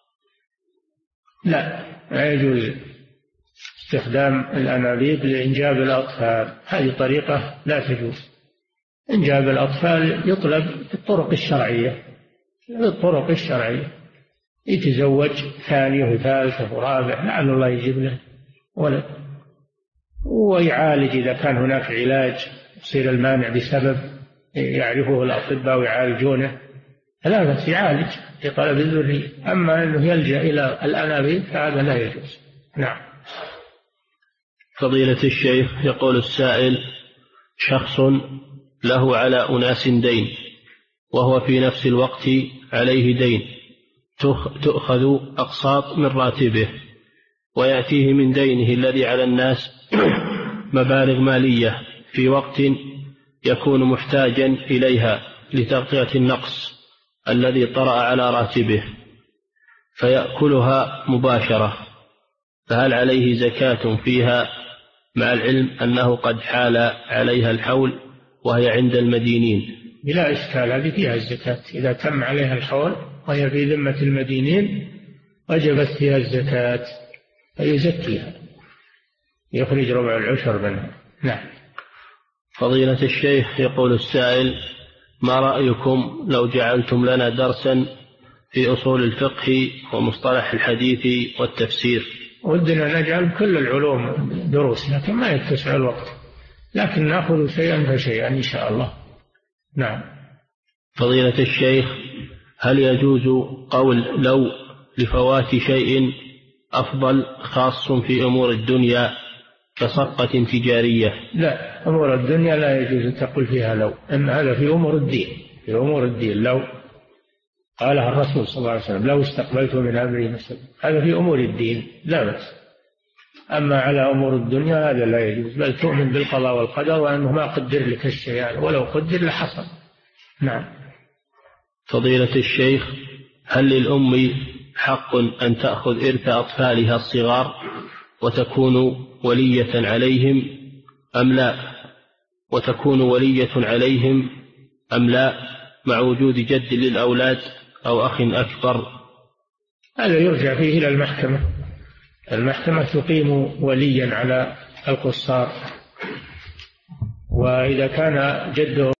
لا يجوز استخدام الأنابيب لإنجاب الأطفال، هذه طريقة لا تجوز. إنجاب الأطفال يطلب بالطرق الشرعية، بالطرق الشرعية، يتزوج ثانية وثالثة ورابع لعل الله يجيب له ولد، ويعالج إذا كان هناك علاج يصير المانع بسبب يعرفه الأطباء ويعالجونه، لا بس يعالج لطلب الذرية. أما أنه يلجأ إلى الأنابيب فهذا لا يجوز. نعم. فضيلة الشيخ، يقول السائل: شخص له على أناس دين وهو في نفس الوقت عليه دين، تؤخذ أقساط من راتبه، ويأتيه من دينه الذي على الناس مبالغ مالية في وقت يكون محتاجا إليها لتغطية النقص الذي طرأ على راتبه، فيأكلها مباشرة، فهل عليه زكاة فيها مع العلم أنه قد حال عليها الحول وهي عند المدينين؟ بلا إشكال، هذه فيها الزكاة إذا تم عليها الحول وهي في ذمة المدينين وجبت فيها الزكاة فيزكيها، يخرج ربع العشر منها. نعم. فضيلة الشيخ، يقول السائل: ما رأيكم لو جعلتم لنا درسا في أصول الفقه ومصطلح الحديث والتفسير؟ ودنا نجعل كل العلوم دروس لكن ما يتسع الوقت، لكن نأخذ شيئا فشيئا إن شاء الله. نعم. فضيلة الشيخ، هل يجوز قول لو لفوات شيء أفضل خاص في أمور الدنيا كصفقة تجارية؟ لا، أمور الدنيا لا يجوز تقول فيها لو، أن هذا في أمور الدين. في أمور الدين لو قالها الرسول صلى الله عليه وسلم لو استقبلت من أمري مثلا، هذا في أمور الدين لا بأس. أما على أمور الدنيا هذا لا يجوز، بل تؤمن بالقضاء والقدر وأنه ما قدر لك الشيء ولو قدر لحصل. نعم. فضيلة الشيخ، هل للأم حق أن تأخذ إرث أطفالها الصغار وتكون ولية عليهم أم لا؟ مع وجود جد للأولاد أو أخ أكبر؟ هذا يرجع فيه إلى المحكمة. المحكمة تقيم وليا على القصار، وإذا كان جده